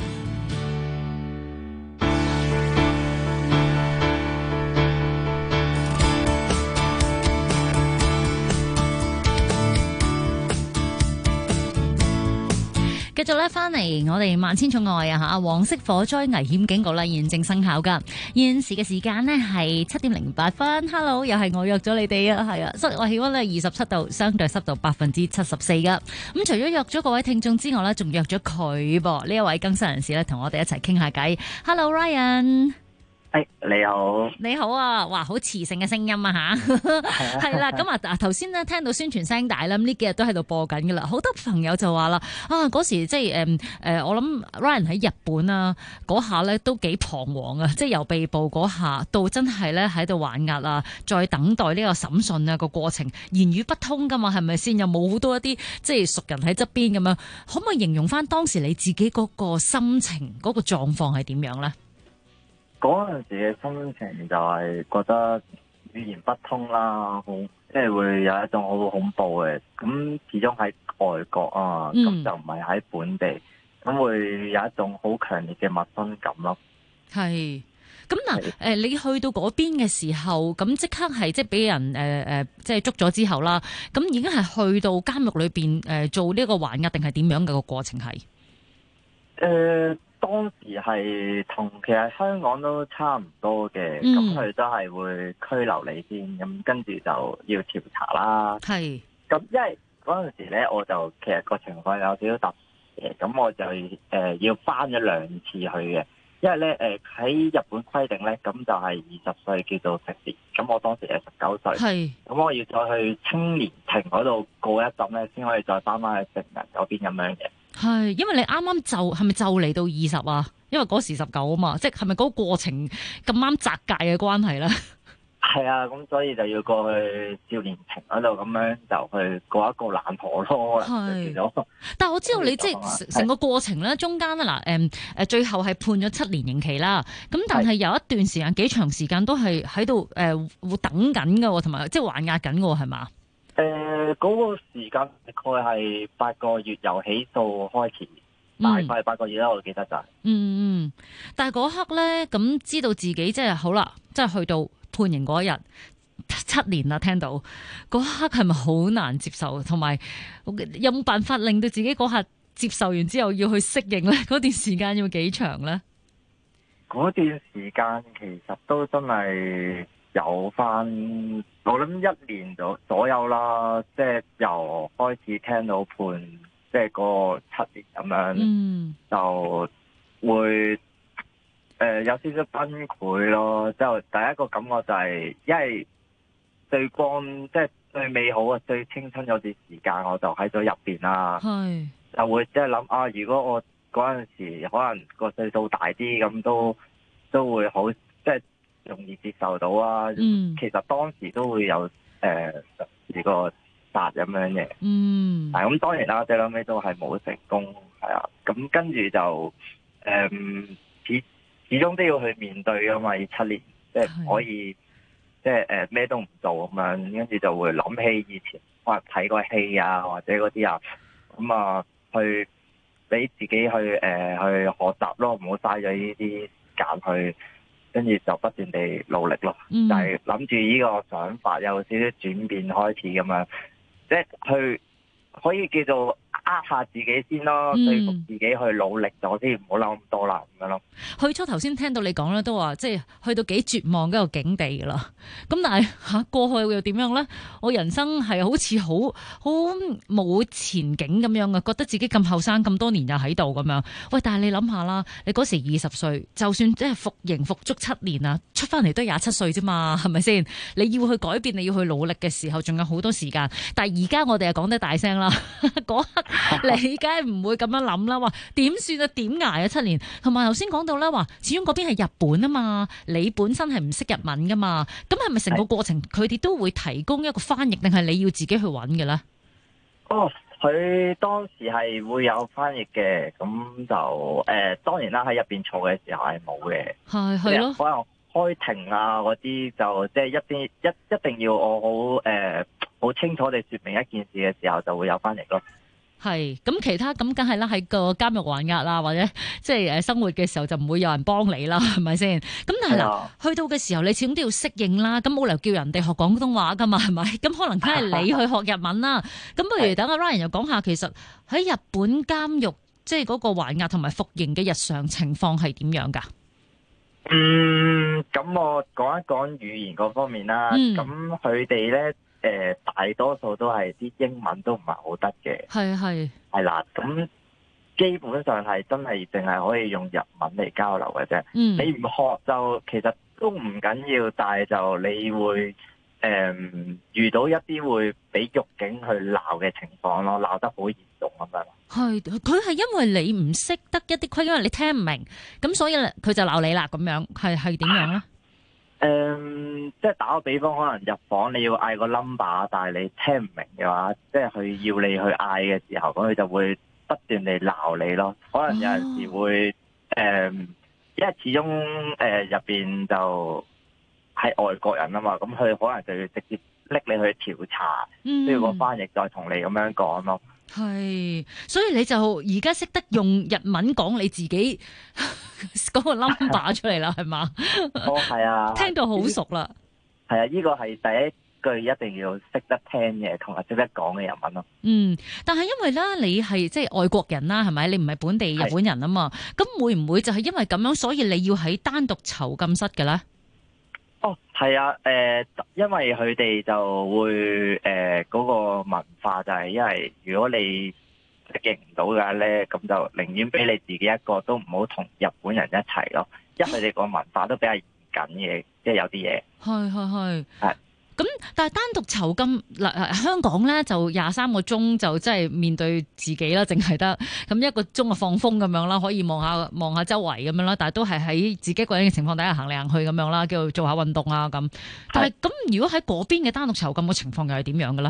繼續咧翻嚟，我哋萬千寵愛啊吓，黃色火災危險警告啦，現正生效噶。現時嘅時間呢係7點08分。Hello， 又係我約咗你哋啊，係啊，室外氣溫咧27度，相對濕度74%噶。咁除咗約咗各位聽眾之外咧，仲約咗佢噃，呢一位更新人士咧，同我哋一齊傾下偈。Hello，Ryan。 你好， 你好啊！哇，好磁性嘅聲音啊吓，係啦。咁啊，頭先咧聽到宣傳聲帶啦，咁呢幾日都喺度播緊噶啦。好多朋友就話啦，啊嗰時即係我諗 Ryan 喺日本啊嗰下咧都幾彷徨啊，即係由被捕嗰下到真係咧喺度還押啊，再等待呢個審訊啊個過程，言語不通噶嘛，係咪先？有冇好多一啲即係熟人喺側邊咁樣？可唔可以形容翻當時你自己嗰個心情嗰個狀況係點樣咧？ 嗰陣時嘅心情就係覺得語言不通啦，好即係會有一種好恐怖嘅。咁始終喺外國啊，咁就唔係喺本地，咁會有一種好強烈嘅陌生感咯。係， 咁嗱，你去到嗰邊嘅時候，咁即刻係即係俾人即係捉咗之後啦，咁已經係去到監獄裏邊做呢個還押定係點樣嘅個過程係？ 當時係同其實香港都差唔多嘅，咁佢都係會拘留你先，咁跟住就要調查啦。 係。 咁因為嗰陣時咧，我就其實個情況有少少特別嘅，咁我就要翻咗2次去嘅。因為咧喺日本規定咧，咁就係20歲叫做成年，咁我當時係19歲， 係， 咁我要再去青年庭嗰度告一陣咧，先可以再翻返去成人嗰邊咁樣嘅。 係，因為你啱啱係咪就嚟到20啊？因為嗰時19啊嘛，即係咪嗰個過程咁啱窄界嘅關係咧？ 係啊，咁所以就要過去少年庭嗰度，咁樣就去告一告爛婆咯。係， 但係我知道你即係成個過程咧，中間啊嗱，最後係判咗7年刑期啦。咁但係有一段時間幾長時間都係喺度會等緊㗎，同埋即係還押緊㗎，係嘛？ 嗰個時間大概係8個月由起訴開始，大概係8個月啦，我記得就係。 但係嗰刻咧，咁知道自己即係好啦，即係去到判刑嗰一日7年啦，聽到嗰刻係咪好難接受？同埋有冇辦法令到自己嗰刻接受完之後要去適應咧？嗰段時間要幾長咧？ 嗰段時間其實都真係有翻，我諗1年左右啦，即係由開始聽到判，即係個7年咁樣，就會有少少崩潰咯。就第一個感覺就係，因為最光即係最美好啊、最青春嗰段時間，我就喺咗入邊啦。係就會即係諗啊，如果我嗰陣時可能個歲數大啲，咁都會好即係容易接受到啊。其實當時都會有試過殺咁樣嘅。但係咁當然啦，最後尾都係冇成功，係啊。咁跟住就始終都要去面對噶嘛，要7年，即係唔可以即係咩都唔做咁樣，跟住就會諗起以前可能睇過戲啊，或者嗰啲啊，咁啊去俾自己去學習咯，唔好嘥咗呢啲時間去，跟住就不斷地努力咯。就係諗住呢個想法有少少轉變開始咁樣，即係去可以叫做下自己先咯，說服自己去努力咗先，唔好諗咁多啦咁樣咯。 去初頭先聽到你講咧，都話即係去到幾絕望嗰個境地噶啦。咁但係過去又點樣咧？我人生係好似好冇前景咁樣嘅，覺得自己咁後生咁多年又喺度咁樣。喂，但係你諗下啦，你嗰時20歲，就算即係服刑服足7年啊，出翻嚟都27歲啫嘛，係咪先？你要去改變，你要去努力嘅時候，仲有好多時間。但係而家我哋就講得大聲啦，嗰刻你梗係唔會咁樣諗啦。話點算啊？點捱啊7年？同埋頭先講到咧，話始終嗰邊係日本啊嘛，你本身係唔識日文噶嘛，咁係咪成個過程佢哋都會提供一個翻譯，定係你要自己去揾嘅咧？ 哦，佢當時係會有翻譯嘅，咁就當然啦，喺入邊坐嘅時候係冇嘅，係咯，可能開庭啊嗰啲就即係一定要我好清楚地說明一件事嘅時候，就會有翻譯咯。 係，咁其他咁梗係啦，喺個監獄還押啦，或者即係生活嘅時候就唔會有人幫你啦，係咪先？咁但係嗱，去到嘅時候你始終都要適應啦，咁冇理由叫人哋學廣東話噶嘛，係咪？咁可能梗係你去學日文啦。咁不如等阿 Ryan 又講下，其實喺日本監獄即係嗰個還押同埋服刑嘅日常情況係點樣噶？ 咁我講一講語言嗰方面啦。咁佢哋咧。大多數都係啲英文都唔係好得嘅，係啦，咁基本上係真係淨係可以用日文嚟交流嘅啫。你唔學就其實都唔緊要，但係就你會遇到一啲會俾獄警去鬧嘅情況咯，鬧得好嚴重咁樣。 係，佢係因為你唔識得一啲規矩，因為你聽唔明，咁所以佢就鬧你啦，咁樣係點樣咧？ 即係打個比方，可能入房你要嗌個 number， 但係你聽唔明嘅話，即係佢要你去嗌嘅時候，咁佢就會不斷地鬧你咯。可能有陣時會因為始終入邊就係外國人啊嘛，咁佢可能就要直接拎你去調查，需要個翻譯再同你咁樣講咯。 係，所以你就而家識得用日文講你自己嗰個 number 出嚟啦，係嘛？ 哦，係啊， 聽到好熟啦。 係啊，呢個係第一句一定要識得聽嘅同埋識得講嘅日文咯。 但係因為咧你係即係外國人啦，係咪？你唔係本地日本人啊嘛？咁會唔會就係因為咁樣，所以你要喺單獨囚禁室嘅咧？ 哦，係啊，因為佢哋就會嗰個文化就係，因為如果你適應唔到嘅咧，咁就寧願俾你自己一個，都唔好同日本人一齊咯。因為佢哋個文化都比較嚴謹嘅，即係有啲嘢。係。咁但係單獨囚禁嗱，香港咧就23個鐘就真係面對自己啦，淨係得咁1個鐘啊放風咁樣啦，可以望下周圍咁樣啦，但係都係喺自己一個人嘅情況底下行嚟行去咁樣啦，叫做下運動啊咁。但係咁如果喺嗰邊嘅單獨囚禁嘅情況又係點樣嘅咧？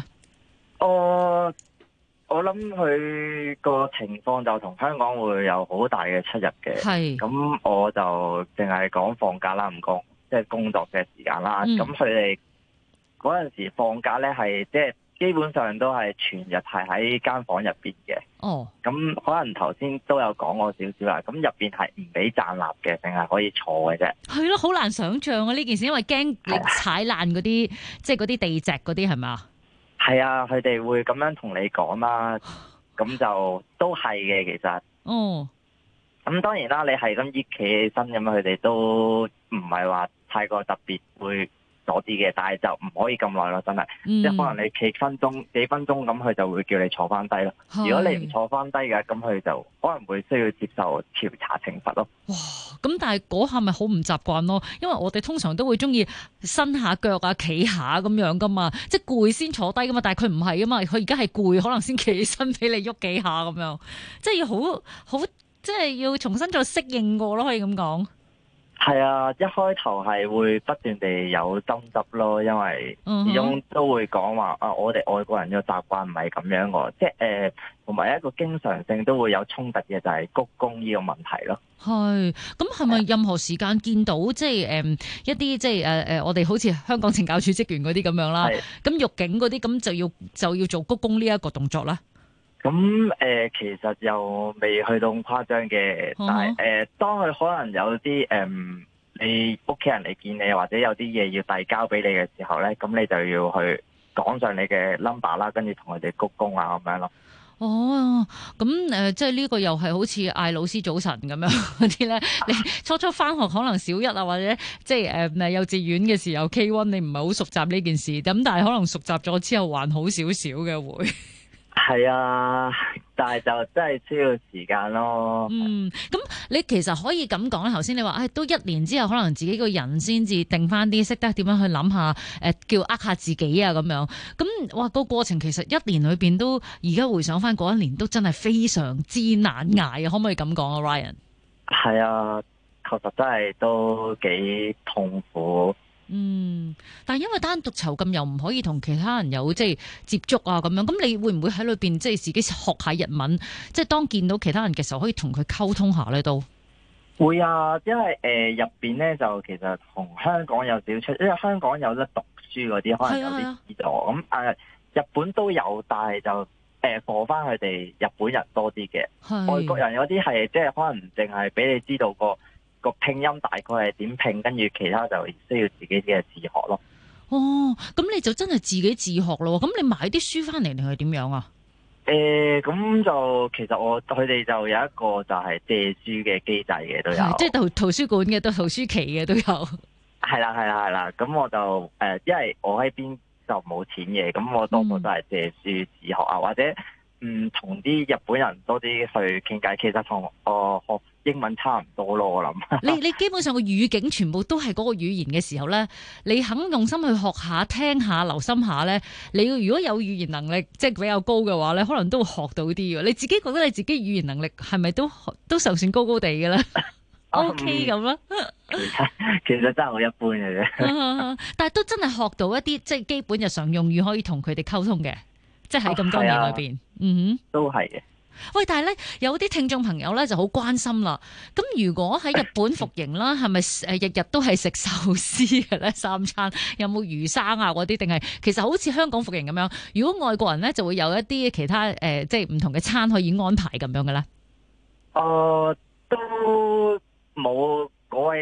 我諗佢個情況就同香港會有好大嘅出入嘅。係。咁我就淨係講放假啦，唔講即係工作嘅時間啦。咁佢哋嗰陣時放假咧，係即係基本上都係全日係喺間房入邊嘅。哦。咁可能頭先都有講過少少啦。咁入邊係唔俾站立嘅，淨係可以坐嘅啫。係咯，好難想像啊呢件事，因為驚你踩爛嗰啲即係嗰啲地席嗰啲係咪啊？係啊，佢哋會咁樣同你講啦。咁就都係嘅，其實。哦。咁當然啦，你係咁依企起身咁，佢哋都唔係話太過特別會阻止嘅，但係就唔可以咁耐咯，真係。即係可能你企幾分鐘咁，佢就會叫你坐翻低咯。如果你唔坐翻低嘅，咁佢就可能會需要接受調查懲罰咯。哇！咁但係嗰下咪好唔習慣咯，因為我哋通常都會中意伸下腳啊、企下咁樣噶嘛，即係攰先坐低噶嘛。但係佢唔係啊嘛，佢而家係攰，可能先企起身俾你喐幾下咁樣，即係要好即係要重新再適應過咯，可以咁講。係啊，一開頭係會不斷地有爭執咯，因為始終都會講話我哋外國人嘅習慣唔係咁樣喎，即係同埋一個經常性都會有衝突嘅就係鞠躬呢個問題咯。係，咁係咪任何時間見到即係一啲即係我哋好似香港懲教署職員嗰啲咁樣啦，咁獄警嗰啲咁就要做鞠躬呢一個動作啦？咁其實又未去到咁誇張嘅，但係當佢可能有啲你屋企人嚟見你，或者有啲嘢要遞交俾你嘅時候咧，咁你就要去講上你嘅 number 啦，跟住同佢哋鞠躬啊咁樣咯。哦，咁即係呢個又係好似嗌老師早晨咁樣嗰啲咧。你初返學可能小一啊，或者即係幼稚園嘅時候 K1，你唔係好熟習呢件事，咁但係可能熟習咗之後還好少少嘅會。係啊，但係就真係需要時間咯。咁你其實可以咁講啦。頭先你話都1年之後，可能自己個人先至定翻啲，識得點樣去諗下，叫下自己啊咁樣。咁哇，個過程其實1年裏邊都而家回想翻嗰1年都真係非常之難捱啊！可唔可以咁講啊 ，Ryan？ 係啊，確實真係都幾痛苦。但係因為單獨囚禁又唔可以同其他人有即係接觸啊咁樣，咁你會唔會喺裏邊即係自己學下日文，即係當見到其他人嘅時候可以同佢溝通下咧都？會啊，因為入邊咧就其實同香港有少少出，因為香港有得讀書嗰啲可能有啲資助，咁日本都有，但係就課翻佢哋日本人多啲嘅，外國人有啲係即係可能淨係俾你知道個拼音大概係點拼，跟住其他就需要自己嘅自學咯。哦，咁你就真係自己自學咯？咁你買啲書翻嚟定係點樣啊？咁就其實佢哋就有一個就係借書嘅機制嘅都有，即係圖書館嘅都圖書期嘅都有。係啦，咁我就因為我喺邊就冇錢嘅，咁我多數都係借書自學啊，或者同啲日本人多啲去傾偈，其實同我學英文差唔多咯，我諗。你基本上個語境全部都係嗰個語言嘅時候咧，你肯用心去學下、聽下、留心下咧，你如果有語言能力即係比較高嘅話咧，可能都會學到啲嘅。你自己覺得你自己語言能力係咪都尚算高高地嘅咧？OK 咁啦。其實真係好一般嘅啫。但係都真係學到一啲即係基本日常用語可以同佢哋溝通嘅，即係喺咁多年裏邊。都係嘅。喂，但係咧有啲聽眾朋友咧就好關心啦。咁如果喺日本服刑啦，係咪日日都係食壽司嘅咧？3餐有冇魚生啊嗰啲？定係其實好似香港服刑咁樣？如果外國人咧就會有一啲其他即係唔同嘅餐可以安排咁樣嘅咧？都冇嗰位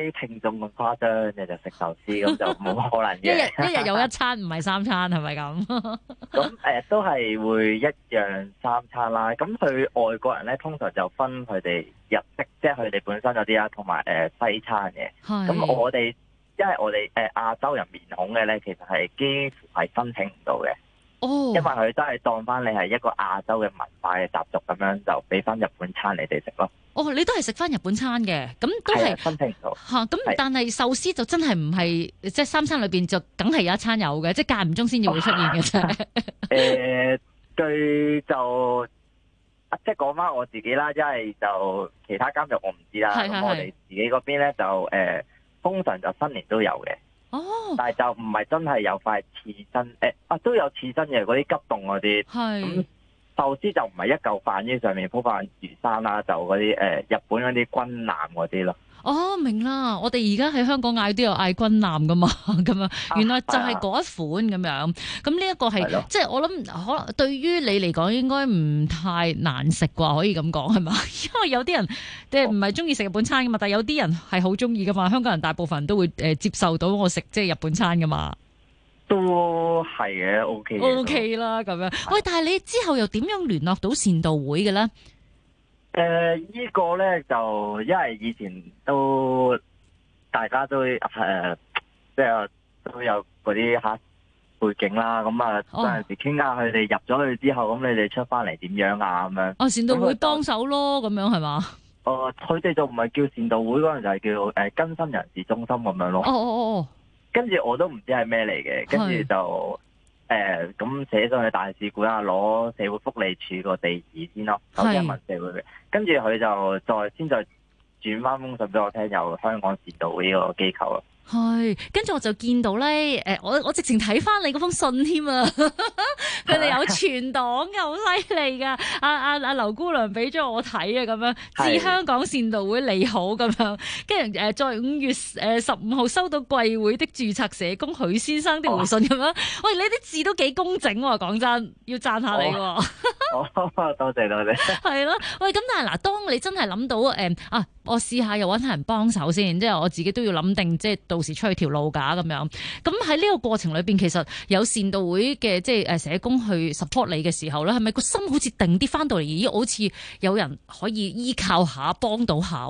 啲聽眾咁誇張嘅就食壽司，咁就冇可能嘅。 一日有一餐，唔係三餐，係咪咁？ 咁都係會一樣三餐啦。咁佢外國人咧，通常就分佢哋日式，即係佢哋本身嗰啲啦，同埋西餐嘅。咁我哋因為我哋亞洲人面孔嘅咧，其實係幾乎係申請唔到嘅。因為佢都係當翻你係一個亞洲嘅文化嘅習俗咁樣，就俾翻日本餐你哋食咯。 你都係食翻日本餐嘅，咁都係申請唔到嚇。咁但係壽司就真係唔係即係三餐裏邊就梗係有一餐有嘅，即係間唔中先至會出現嘅啫。 據就即係講翻我自己啦，因為就其他監獄我唔知啦。咁我哋自己嗰邊咧就通常就新年都有嘅。但係就唔係真係有塊刺身，都有刺身嘅嗰啲急凍嗰啲。咁壽司就唔係一嚿飯於上面鋪塊魚生啦，就嗰啲日本嗰啲軍艦嗰啲咯。 明啦，我哋而家喺香港嗌都有嗌軍艦噶嘛，咁樣原來就係嗰一款咁樣。咁呢一個係即係我諗可能對於你嚟講應該唔太難食啩，可以咁講係嘛？因為有啲人即係唔係中意食日本餐噶嘛，但係有啲人係好中意噶嘛。香港人大部分人都會接受到我食即係日本餐噶嘛。 都係嘅，OK 啦咁樣。喂，但係你之後又點樣聯絡到善導會嘅咧？ 呢個咧就因為以前都大家都即係都有嗰啲背景啦，咁啊有陣時傾下佢哋入咗去之後，咁你哋出翻嚟點樣啊咁樣？善導會幫手咯，咁樣係嘛？佢哋就唔係叫善導會，嗰陣就係叫更新人士中心咁樣咯。跟住我都唔知係咩嚟嘅，跟住就咁寫上去大使館啊，攞社會福利署個地址先咯，首先問社會嘅，跟住佢就再轉翻封信俾我聽，有香港善導會呢個機構咯。 跟住我就見到咧，我直情睇翻你嗰封信添啊！佢哋有存檔嘅，好犀利噶。阿劉姑娘俾咗我睇啊，咁樣致香港善導會你好咁樣。跟住在5月15號收到貴會的註冊社工許先生的回信咁樣。喂，你啲字都幾工整喎，講真，要讚下你喎。 多謝。 係咯，喂，咁但係嗱，當你真係諗到我試下又揾下人幫手先，即係我自己都要諗定，即係到時出去條路架咁樣。咁喺呢個過程裏邊，其實有善導會嘅即係社工去 support 你嘅時候咧，係咪個心好似定啲翻到嚟？咦，好似有人可以依靠下，幫到下。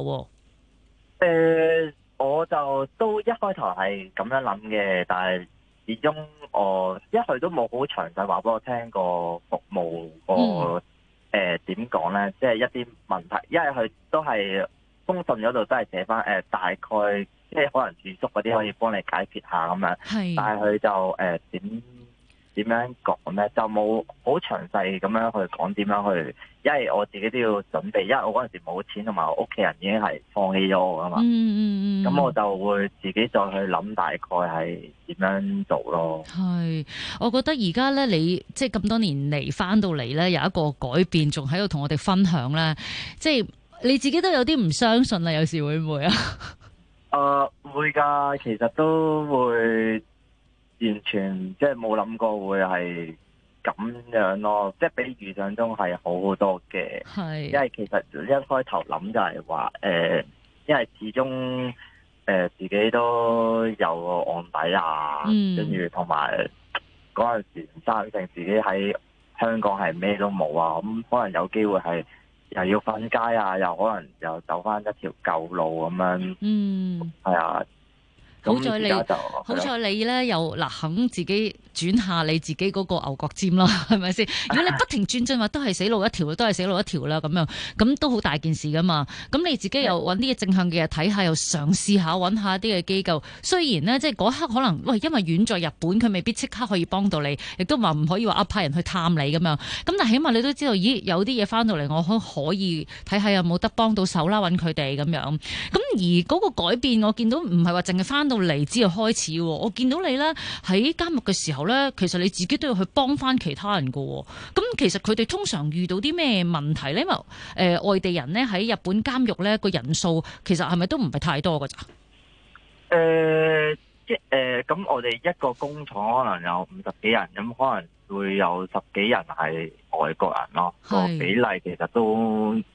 我就都一開頭係咁樣諗嘅，但係始終我一去都冇好詳細話俾我聽個服務個點講咧，即係一啲問題，因為佢都係封信嗰度都係寫翻大概，即係可能住宿嗰啲可以幫你解決下咁樣，但係佢就點樣講咧，就冇好詳細咁樣去講點樣去，因為我自己都要準備，因為我嗰陣時冇錢，同埋我屋企人已經係放棄咗我噶嘛，咁我就會自己再去諗大概係點樣做咯。 我覺得而家咧，你即係咁多年嚟翻到嚟咧，有一個改變，仲喺度同我哋分享咧，即係你自己都有啲唔相信啦，有時會唔會啊？ 會㗎，其實都會。完全即係冇諗過會係咁樣咯，即係比預想中係好好多嘅。因為其實一開頭諗就係話因為始終自己都有個案底啊，跟住同埋嗰陣時唔生性，自己喺香港係咩都冇啊，咁可能有機會係又要瞓街啊，又可能又走翻一條舊路咁樣。係啊。好在你咧又肯自己轉下你自己嗰個牛角尖啦，係咪先？如果你不停轉話都係死路一條，都係死路一條啦，咁樣咁都好大件事噶嘛。咁你自己又揾啲正向嘅嘢睇下，又嘗試下揾下啲嘅機構。雖然呢，即係嗰刻可能因為遠在日本，佢未必即刻可以幫到你，亦都話唔可以話派人去探你咁樣。咁但係起碼你都知道，咦，有啲嘢翻到嚟，我可以睇下有冇得幫到手啦，揾佢哋咁樣。咁而嗰個改變，我見到唔係話淨係翻到嚟之後開始，我見到你咧喺監獄嘅時候咧，其實你自己都要去幫翻其他人噶。咁其實佢哋通常遇到啲咩問題咧？因為外地人咧喺日本監獄咧個人數其實係咪都唔係太多噶咋？ 咁我哋一個工廠可能有50幾人，咁可能會有10幾人係外國人咯。個比例其實都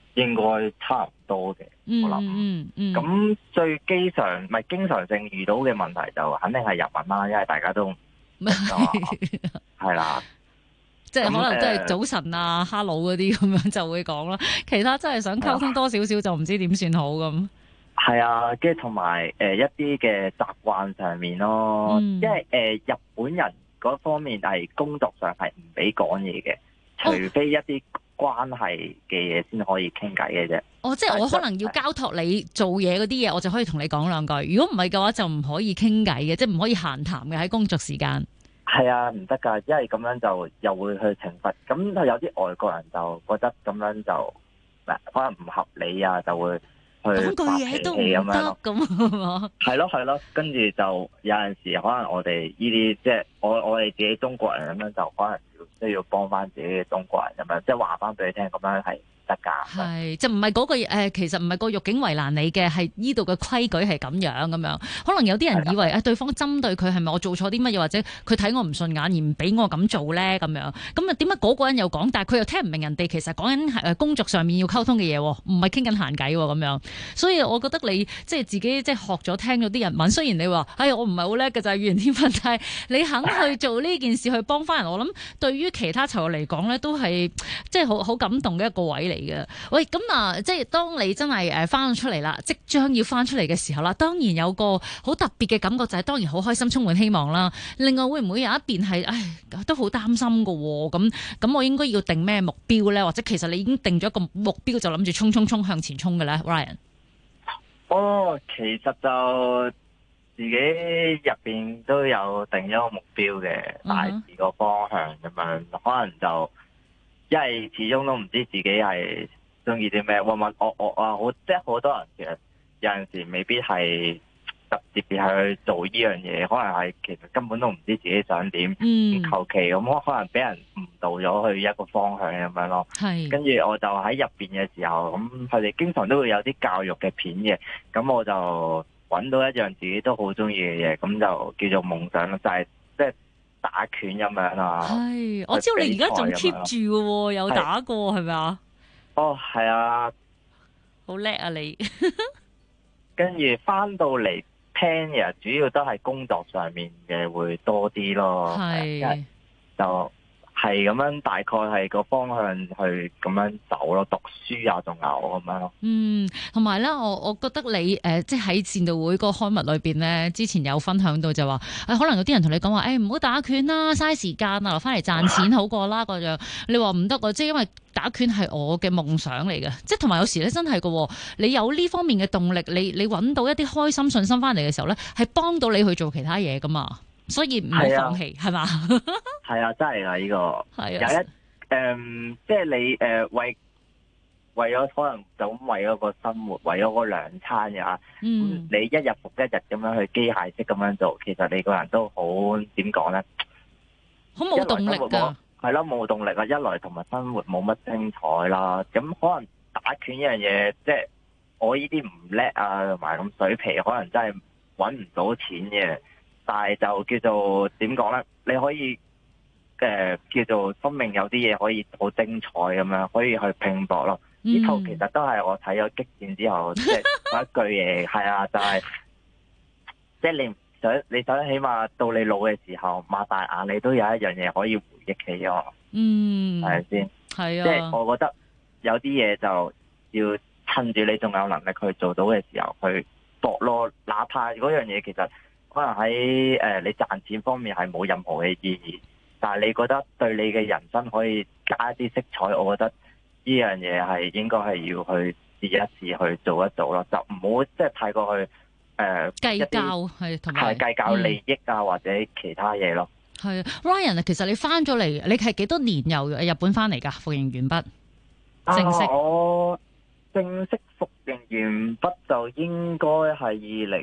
應該差唔多嘅，我諗。咁最經常性遇到嘅問題就肯定係日文啦，因為大家都係啦。 即係可能即係早晨啊、hello 嗰啲咁樣就會講啦，其他真係想溝通多少少就唔知點算好咁。 係啊，跟住同埋一啲嘅習慣上面咯，因為日本人嗰方面係工作上係唔俾講嘢嘅，除非一啲關係嘅嘢先可以傾偈嘅啫。 即係我可能要交託你做嘢嗰啲嘢，我就可以同你講兩句。如果唔係嘅話，就唔可以傾偈嘅，即係唔可以閒談嘅喺工作時間。係啊，唔得㗎，因為咁樣就又會去懲罰。咁有啲外國人就覺得咁樣就可能唔合理啊，就會去發脾氣咁樣咯。係咯，跟住就有陣時可能我哋呢啲即係我哋自己中國人咁樣，就可能需要幫翻自己嘅中國人咁樣，即係話翻俾你聽，咁樣係得㗎。係， 就唔係嗰個其實唔係個獄警為難你嘅，係呢度嘅規矩係咁樣。可能有啲人以為對方針對佢係咪我做錯啲乜嘢，或者佢睇我唔順眼而唔俾我咁做咧咁樣。咁啊點解嗰個人又講，但係佢又聽唔明人哋其實講緊工作上面要溝通嘅嘢，唔係傾緊閒偈咁樣。所以我覺得你即係自己即係學咗聽咗啲日文，雖然你話我唔係好叻嘅就係語言天分，但係你肯去做呢件事去幫翻人，我諗對於其他囚友嚟講咧都係即係好感動嘅一個位嚟嘅。喂，咁啊，即係當你真係翻咗出嚟啦，即將要翻出嚟嘅時候啦，當然有個好特別嘅感覺，就係當然好開心，充滿希望啦。另外會唔會有一邊係都好擔心㗎喎？咁我應該要定咩目標咧？或者其實你已經定咗一個目標，就諗住衝向前衝嘅咧 ，Ryan？ 其實就自己入邊都有定咗個目標嘅，大致個方向咁樣，可能就因為始終都唔知自己係中意啲咩，即係好多人其實有陣時未必係特別係去做呢樣嘢，可能係其實根本都唔知自己想點，求其咁可能俾人誤導咗去一個方向咁樣咯。跟住我就喺入邊嘅時候，咁佢哋經常都會有啲教育嘅片嘅，咁我就揾到一樣自己都好中意嘅嘢，咁就叫做夢想咯，就係即係打拳咁樣啦。係， 我知道你而家仲 keep 住嘅喎，有打過係咪啊？ 係啊， 好叻啊你！ 跟住翻到嚟聽嘅，主要都係工作上面嘅會多啲咯。係，就係咁樣，大概係個方向去咁樣走咯，讀書啊，仲有咁樣咯。 同埋咧，我覺得你即係喺善導會個刊物裏邊咧，之前有分享到就話，可能有啲人同你講話，唔好打拳啦，嘥時間啊，留翻嚟賺錢好過啦嗰樣。你話唔得啊，即係因為打拳係我嘅夢想嚟嘅，即係同埋有時咧真係嘅，你有呢方面嘅動力，你揾到一啲開心信心翻嚟嘅時候咧，係幫到你去做其他嘢噶嘛。所以唔好放棄，係嘛？ 係啊，真係啊，呢個有一即係你為咗可能就咁為咗個生活，為咗嗰兩餐嘅你一日復一日咁樣去機械式咁樣做，其實你個人都好點講咧？ 好冇動力㗎。 係咯，冇動力啊！一來同埋生活冇乜精彩啦，咁可能打拳呢樣嘢，即係我呢啲唔叻啊，同埋咁水皮，可能真係揾唔到錢嘅。但係就叫做點講咧？你可以叫做生命有啲嘢可以好精彩咁樣，可以去拼搏咯。呢套其實都係我睇咗激戰之後，即係嗰一句嘢，係啊，就係即係你想起碼到你老嘅時候，擘大眼你都有一樣嘢可以回憶起咯。係咪先？係啊。即係我覺得有啲嘢就要趁住你仲有能力去做到嘅時候去搏咯，哪怕嗰樣嘢其實可能喺你賺錢方面係冇任何嘅意義，但係你覺得對你嘅人生可以加一啲色彩，我覺得呢樣嘢係應該係要去試一試去做一做咯，就唔好即係太過去計較係同埋計較利益啊或者其他嘢咯。 係Ryan 啊，其實你翻咗嚟，你係幾多年由日本翻嚟㗎？服刑完畢正式。 我正式服刑完畢就應該係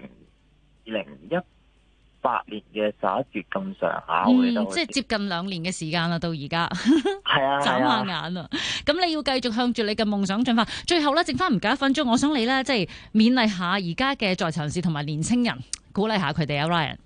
2018年嘅11月咁上下， 即係接近2年嘅時間啦，到而家。 係啊， 眨下眼啊！咁你要繼續向住你嘅夢想進發。最後咧，剩翻唔夠1分鐘，我想你咧，即係勉勵下而家嘅在囚人士同埋年青人，鼓勵下佢哋啊 ，Ryan。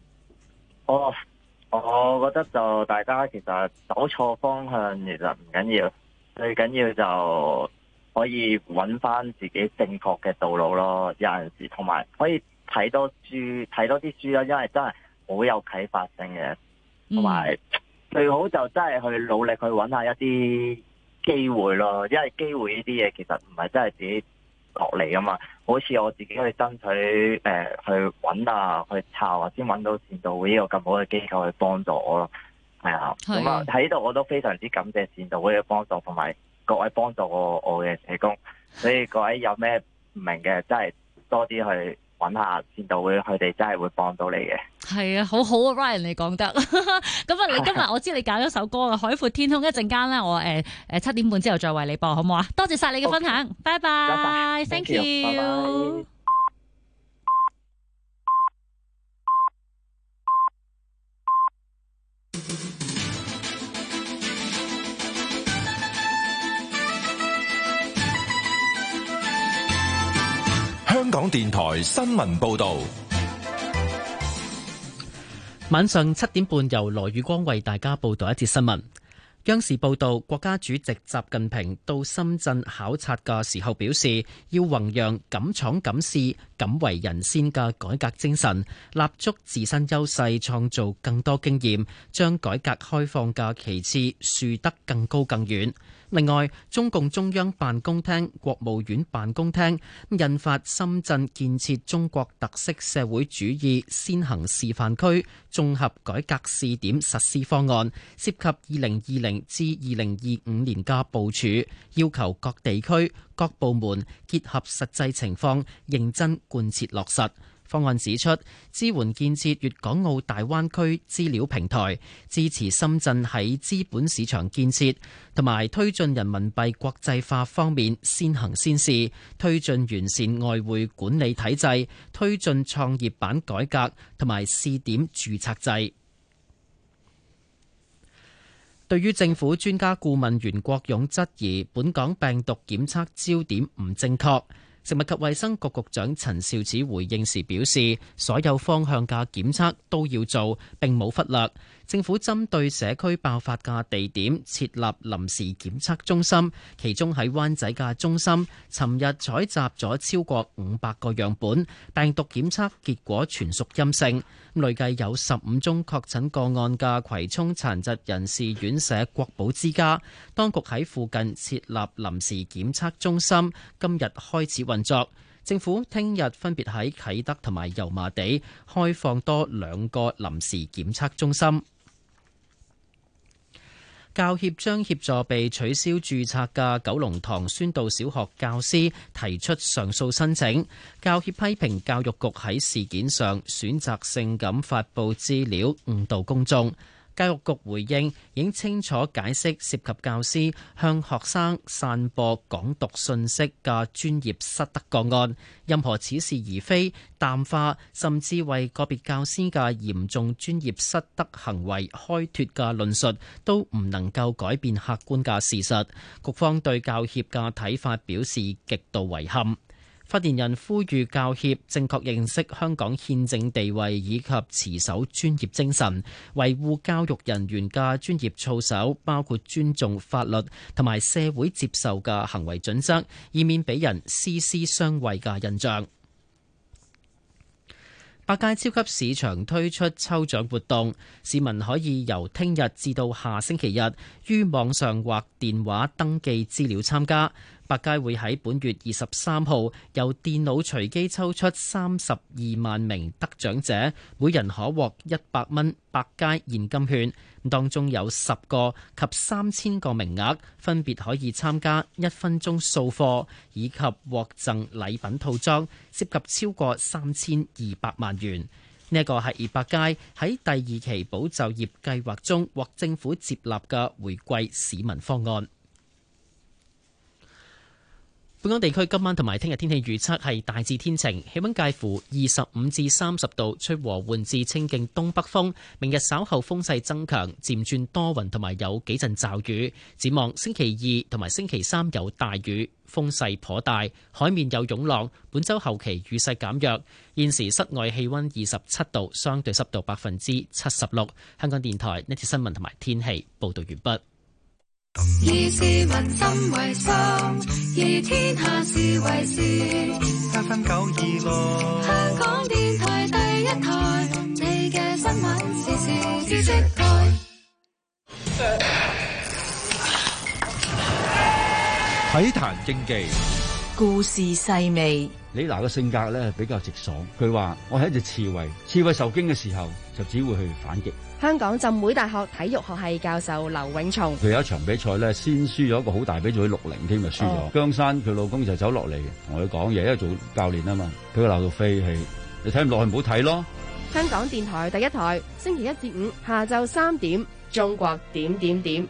我覺得就大家其實走錯方向其實唔緊要，最緊要就可以揾翻自己正確嘅道路咯。有陣時同埋可以睇多啲書啦，因為真係好有啟發性嘅，同埋最好就真係去努力去揾下一啲機會咯，因為機會呢啲嘢其實唔係真係自己落嚟噶嘛，好似我自己去爭取去揾啊，去抄啊，先揾到善導會呢個咁好嘅機構去幫助我咯。係啊，咁啊喺度我都非常之感謝善導會嘅幫助，同埋各位幫助我嘅社工，所以各位有咩唔明嘅，真係多啲去揾下善導會，佢哋真係會幫到你嘅。 係啊，好好啊 Ryan 你講得。咁啊，你今日我知你揀咗首歌啊，《海闊天空》，一陣間咧我7點半之後再為你播，好唔好啊？多謝晒你嘅分享，拜拜 ，thank you， 拜拜。 香港電台新聞報道， 晚上7點半由羅宇光為大家報道一節新聞。央視報道，國家主席習近平到深圳考察嘅時候表示，要弘揚敢闖敢試、敢為人先嘅改革精神，立足自身優勢，創造更多經驗，將改革開放嘅旗幟豎得更高更遠。另外，中共中央辦公廳、國務院辦公廳印發《深圳建設中國特色社會主義先行示範區綜合改革試點實施方案》，涉及2020至2025年嘅部署，要求各地區、各部門結合實際情況，認真貫徹落實。方案指出，支援建設粵港澳大灣區資料平台，支持深圳喺資本市場建設同埋推進人民幣國際化方面先行先試，推進完善外匯管理體制，推進創業板改革同埋試點註冊制。對於政府專家顧問袁國勇質疑本港病毒檢測焦點唔正確，食物及衛生局局長陳肇始回應時表示，所有方向嘅檢測都要做，並冇忽略。政府針對社區爆發嘅地點設立臨時檢測中心，其中喺灣仔嘅中心，尋日採集咗超過500個樣本，病毒檢測結果全屬陰性。累計有15宗確診個案嘅葵涌殘疾人士院舍國寶之家，當局喺附近設立臨時檢測中心，今日開始運作。政府聽日分別喺啟德同埋油麻地開放多2個臨時檢測中心。教協將協助被取消註冊嘅九龍塘宣道小學教師提出上訴申請。教協批評教育局喺事件上選擇性咁發布資料，誤導公眾。教育局回應已經清楚解釋涉及教師向學生散播港獨信息嘅專業失德個案，任何似是而非、淡化甚至為個別教師嘅嚴重專業失德行為開脫嘅論述，都唔能夠改變客觀嘅事實。局方對教協嘅睇法表示極度遺憾。發言人呼籲教協正確認識香港憲政地位以及持守專業精神，維護教育人員嘅專業操守，包括尊重法律同埋社會接受嘅行為準則，以免俾人絲絲相違嘅印象。百佳超級市場推出抽獎活動，市民可以由聽日至到下星期日於網上或電話登記資料參加。百佳會喺本月23號由電腦隨機抽出32萬名得獎者，每人可獲100蚊百佳現金券，當中有10個及3000個名額，分別可以參加1分鐘掃貨以及獲贈禮品套裝，涉及超過3200萬元。呢一個係百佳喺第2期保就業計劃中獲政府接納嘅回饋市民方案。本港地區今晚同埋聽日天氣預測係大致天晴，氣溫介乎25至30度，吹和緩至清勁東北風。明日稍後風勢增強，漸轉多雲同埋有幾陣驟雨。展望星期2同埋星期3有大雨，風勢頗大，海面有湧浪。本週後期雨勢減弱。現時室外氣溫27度，相對濕度76%。香港電台呢次新聞同埋天氣報道完畢。 以市民心為心，以天下事為事。 FM 926， 香港電台第一台，你嘅新聞時事知識台。 體壇競技， 故事細味。 李娜嘅性格咧比較直爽，佢話我係一隻刺蝟，刺蝟受驚嘅時候就只會去反擊。 香港浸會大學體育學系教授劉永松， 佢有一場比賽咧，先輸咗一個好大比賽，60添就輸咗。姜山佢老公就走落嚟同佢講嘢，因為做教練啊嘛，佢鬧到飛起，你睇唔落去唔好睇咯。 香港電台第一台，星期1至5下晝3點，中國點點點。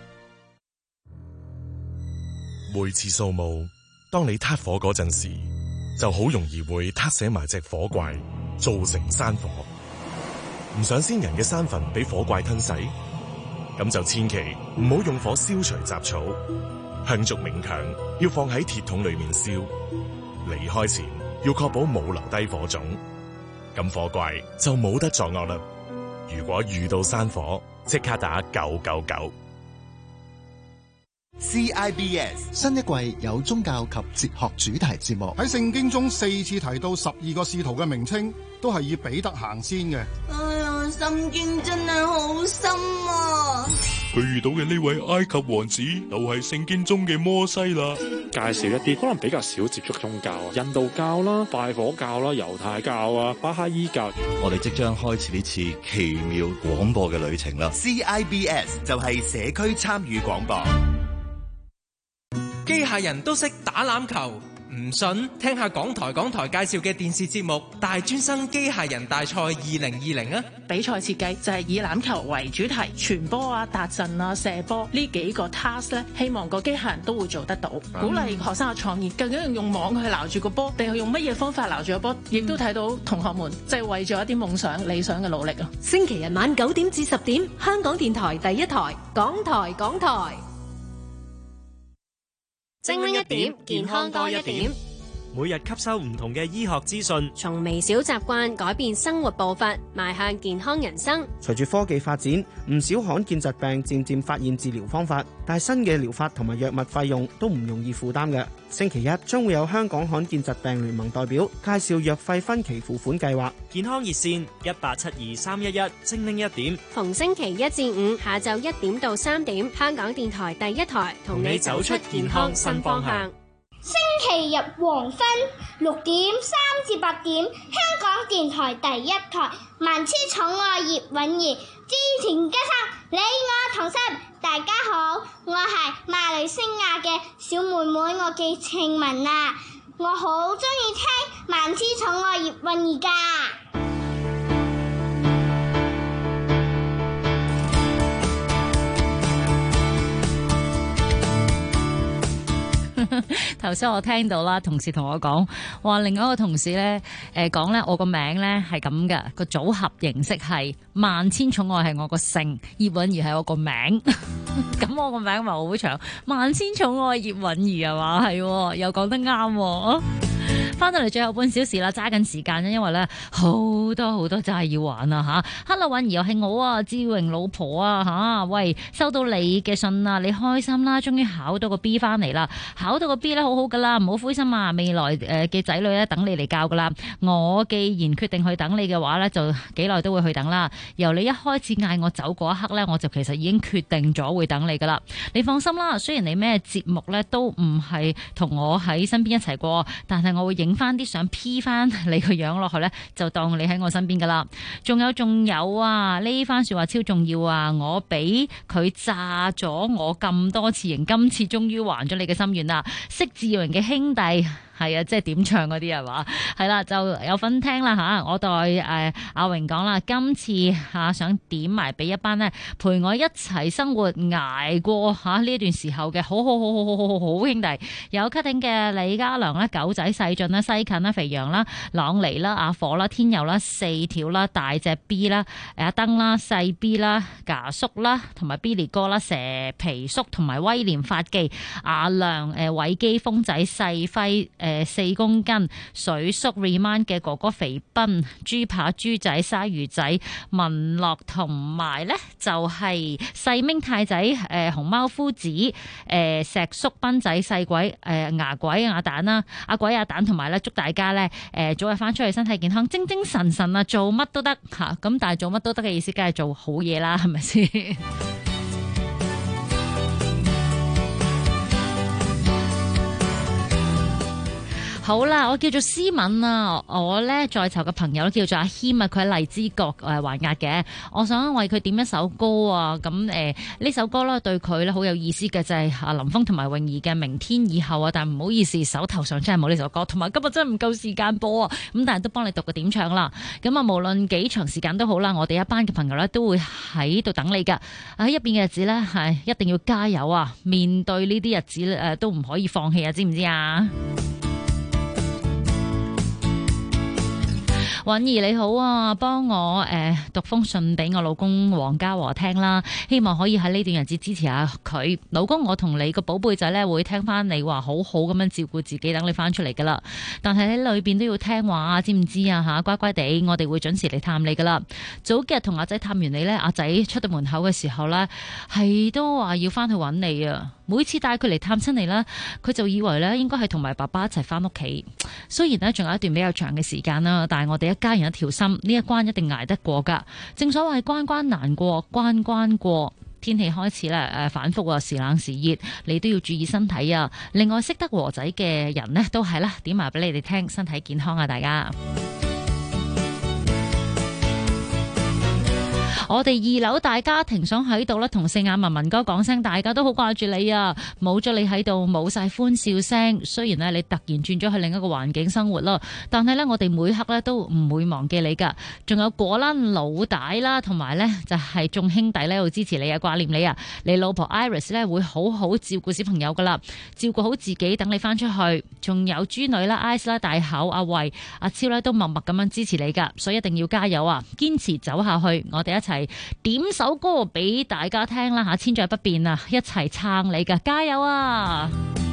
每次掃墓，當你撻火嗰陣時，就好容易會撻死埋隻火怪，造成山火。唔想先人嘅山墳俾火怪吞噬，咁就千祈唔好用火燒除雜草。香燭冥鏹要放喺鐵桶裏面燒，離開前要確保冇留低火種，咁火怪就冇得作惡啦。如果遇到山火，即刻打999。 CIBS 新一季有宗教及哲學主題節目。 喺聖經中4次提到12個使徒嘅名稱，都係以彼得行先嘅。 哎呀，聖經真係好深啊！ 佢遇到嘅呢位埃及王子，就係聖經中嘅摩西啦。 介紹一啲可能比較少接觸宗教，印度教啦、拜火教啦、猶太教啊、巴哈伊教。 我哋即將開始呢次奇妙廣播嘅旅程啦。CIBS 就係社區參與廣播。 機械人都識打欖球，唔信聽下港台介紹嘅電視節目《大專生機械人大賽2020》啊！ 比賽設計就係以欖球為主題，傳波啊、達陣啊、射波呢幾個 task 咧，希望個機械人都會做得到。鼓勵學生嘅創意，究竟用網去撈住個波，定係用乜嘢方法撈住個波？亦都睇到同學們即係為咗一啲夢想、理想嘅努力啊！ 星期日晚9點至10點，香港電台第一台，港台。 精靈一點，健康多一點。 每日吸收唔同嘅醫學資訊， 從微小習慣改變生活步伐，邁向健康人生。 隨住科技發展，唔少罕見疾病漸漸發現治療方法，但係新嘅療法同埋藥物費用都唔容易負擔嘅。星期一將會有香港罕見疾病聯盟代表介紹藥費分期付款計劃。 健康熱線1872-311，精靈一點。 逢星期1至5下晝1點到3點，香港電台第一台同你走出健康新方向。 星期日黃昏6點3至8點，香港電台第一台，萬千寵愛葉韻儀，之前加上你我同心。大家好，我係馬來西亞嘅小妹妹，我叫慶文啊，我好中意聽萬千寵愛葉韻儀噶。 頭先我聽到啦，同事同我講話，另外一個同事咧，講咧我個名咧係咁嘅，個組合形式係萬千寵愛係我個姓，葉韻儀係我個名，咁我個名咪好長，萬千寵愛葉韻儀係嘛？係又講得啱。翻到嚟最後半小時啦，揸緊時間啫，因為咧好多真係要玩啊吓。Hello，韻儀又係我啊，志榮老婆啊吓，喂，收到你嘅信啊，你開心啦，終於考到個 B 翻嚟啦，考到個 B 咧好好噶啦，唔好灰心啊，未來嘅仔女咧等你嚟教噶啦。我既然決定去等你嘅話咧，就幾耐都會去等啦。由你一開始嗌我走嗰一刻咧，我就其實已經決定咗會等你噶啦。你放心啦，雖然你咩節目咧都唔係同我喺身邊一齊過，但係我會影翻啲相 P 翻你個樣落去咧，就當你喺我身邊噶啦。仲有啊，呢番說話超重要啊！我俾佢炸咗我咁多次型，今次終於還咗你嘅心願啦！識字揚嘅兄弟。係啊，即係點唱嗰啲係嘛？係啦，就有份聽啦吓。我代阿榮講啦，今次想點埋俾一班呢陪我一齊生活捱過呢段時候嘅好兄弟，有 cutting 嘅李家良啦、狗仔細俊啦、西近啦、肥羊啦、朗尼啦、阿火啦、天佑啦、四條啦、大隻 B 啦、阿登啦、細 B 啦、架叔啦，同埋 Billy 哥啦、蛇皮叔同埋威廉發記、阿亮、偉基、風仔、細輝 4公斤，水叔 remind 嘅哥哥肥斌，豬扒豬仔鯊魚仔文樂，同埋咧就係細明太仔熊貓夫子石叔斌仔細鬼牙鬼阿蛋啦，阿鬼阿蛋，同埋咧祝大家咧早日翻出去身體健康，精精神神啊，做乜都得吓，咁但係做乜都得嘅意思梗係做好嘢啦，係咪先？好啦，我叫做思敏啊，我咧在囚嘅朋友叫做阿謙啊，佢喺荔枝角還押嘅，我想為佢點一首歌啊，咁呢首歌咧對佢咧好有意思嘅，就係阿林峰同埋泳兒嘅明天以後啊，但係唔好意思，手頭上真係冇呢首歌，同埋今日真係唔夠時間播啊，咁但係都幫你讀個點唱啦，咁啊無論幾長時間都好啦，我哋一班嘅朋友咧都會喺度等你噶，喺入邊嘅日子咧係一定要加油啊，面對呢啲日子都唔可以放棄啊，知唔知啊？允兒你好啊，幫我讀封信俾我老公黃家和聽啦，希望可以喺呢段日子支持下佢。老公，我同你個寶貝仔呢會聽翻你話好好咁樣照顧自己，等你翻出嚟噶啦。但係喺裏邊都要聽話，知唔知啊吓？乖乖地，我哋會準時嚟探你噶啦。早幾日同阿仔探完你呢，阿仔出到門口嘅時候呢，係都話要翻去揾你啊。每次帶佢嚟探親你啦，佢就以為咧應該係同埋爸爸一齊翻屋企。雖然咧仲有一段比較長嘅時間啦，但係我哋一家人一條心，呢一關一定捱得過噶。正所謂關關難過關關過，天氣開始咧反覆啊，時冷時熱，你都要注意身體啊。另外識得和仔嘅人呢，都係啦，點埋俾你哋聽，身體健康啊，大家。我哋2樓大家庭想喺度咧，同聖雅文文哥講聲，大家都好掛住你啊！冇咗你喺度，冇晒歡笑聲。雖然咧你突然轉咗去另一個環境生活啦，但係咧我哋每刻咧都唔會忘記你噶。仲有果欄老大啦，同埋咧就係眾兄弟咧會支持你啊，掛念你啊！你老婆 Iris 咧會好好照顧小朋友噶啦，照顧好自己，等你翻出去。仲有豬女啦、Ice 啦、大口、阿慧、阿超咧都默默咁樣支持你噶，所以一定要加油啊！堅持走下去，我哋一齊點首歌俾大家聽啦吓，千載不變啊，一齊撐你噶，加油啊！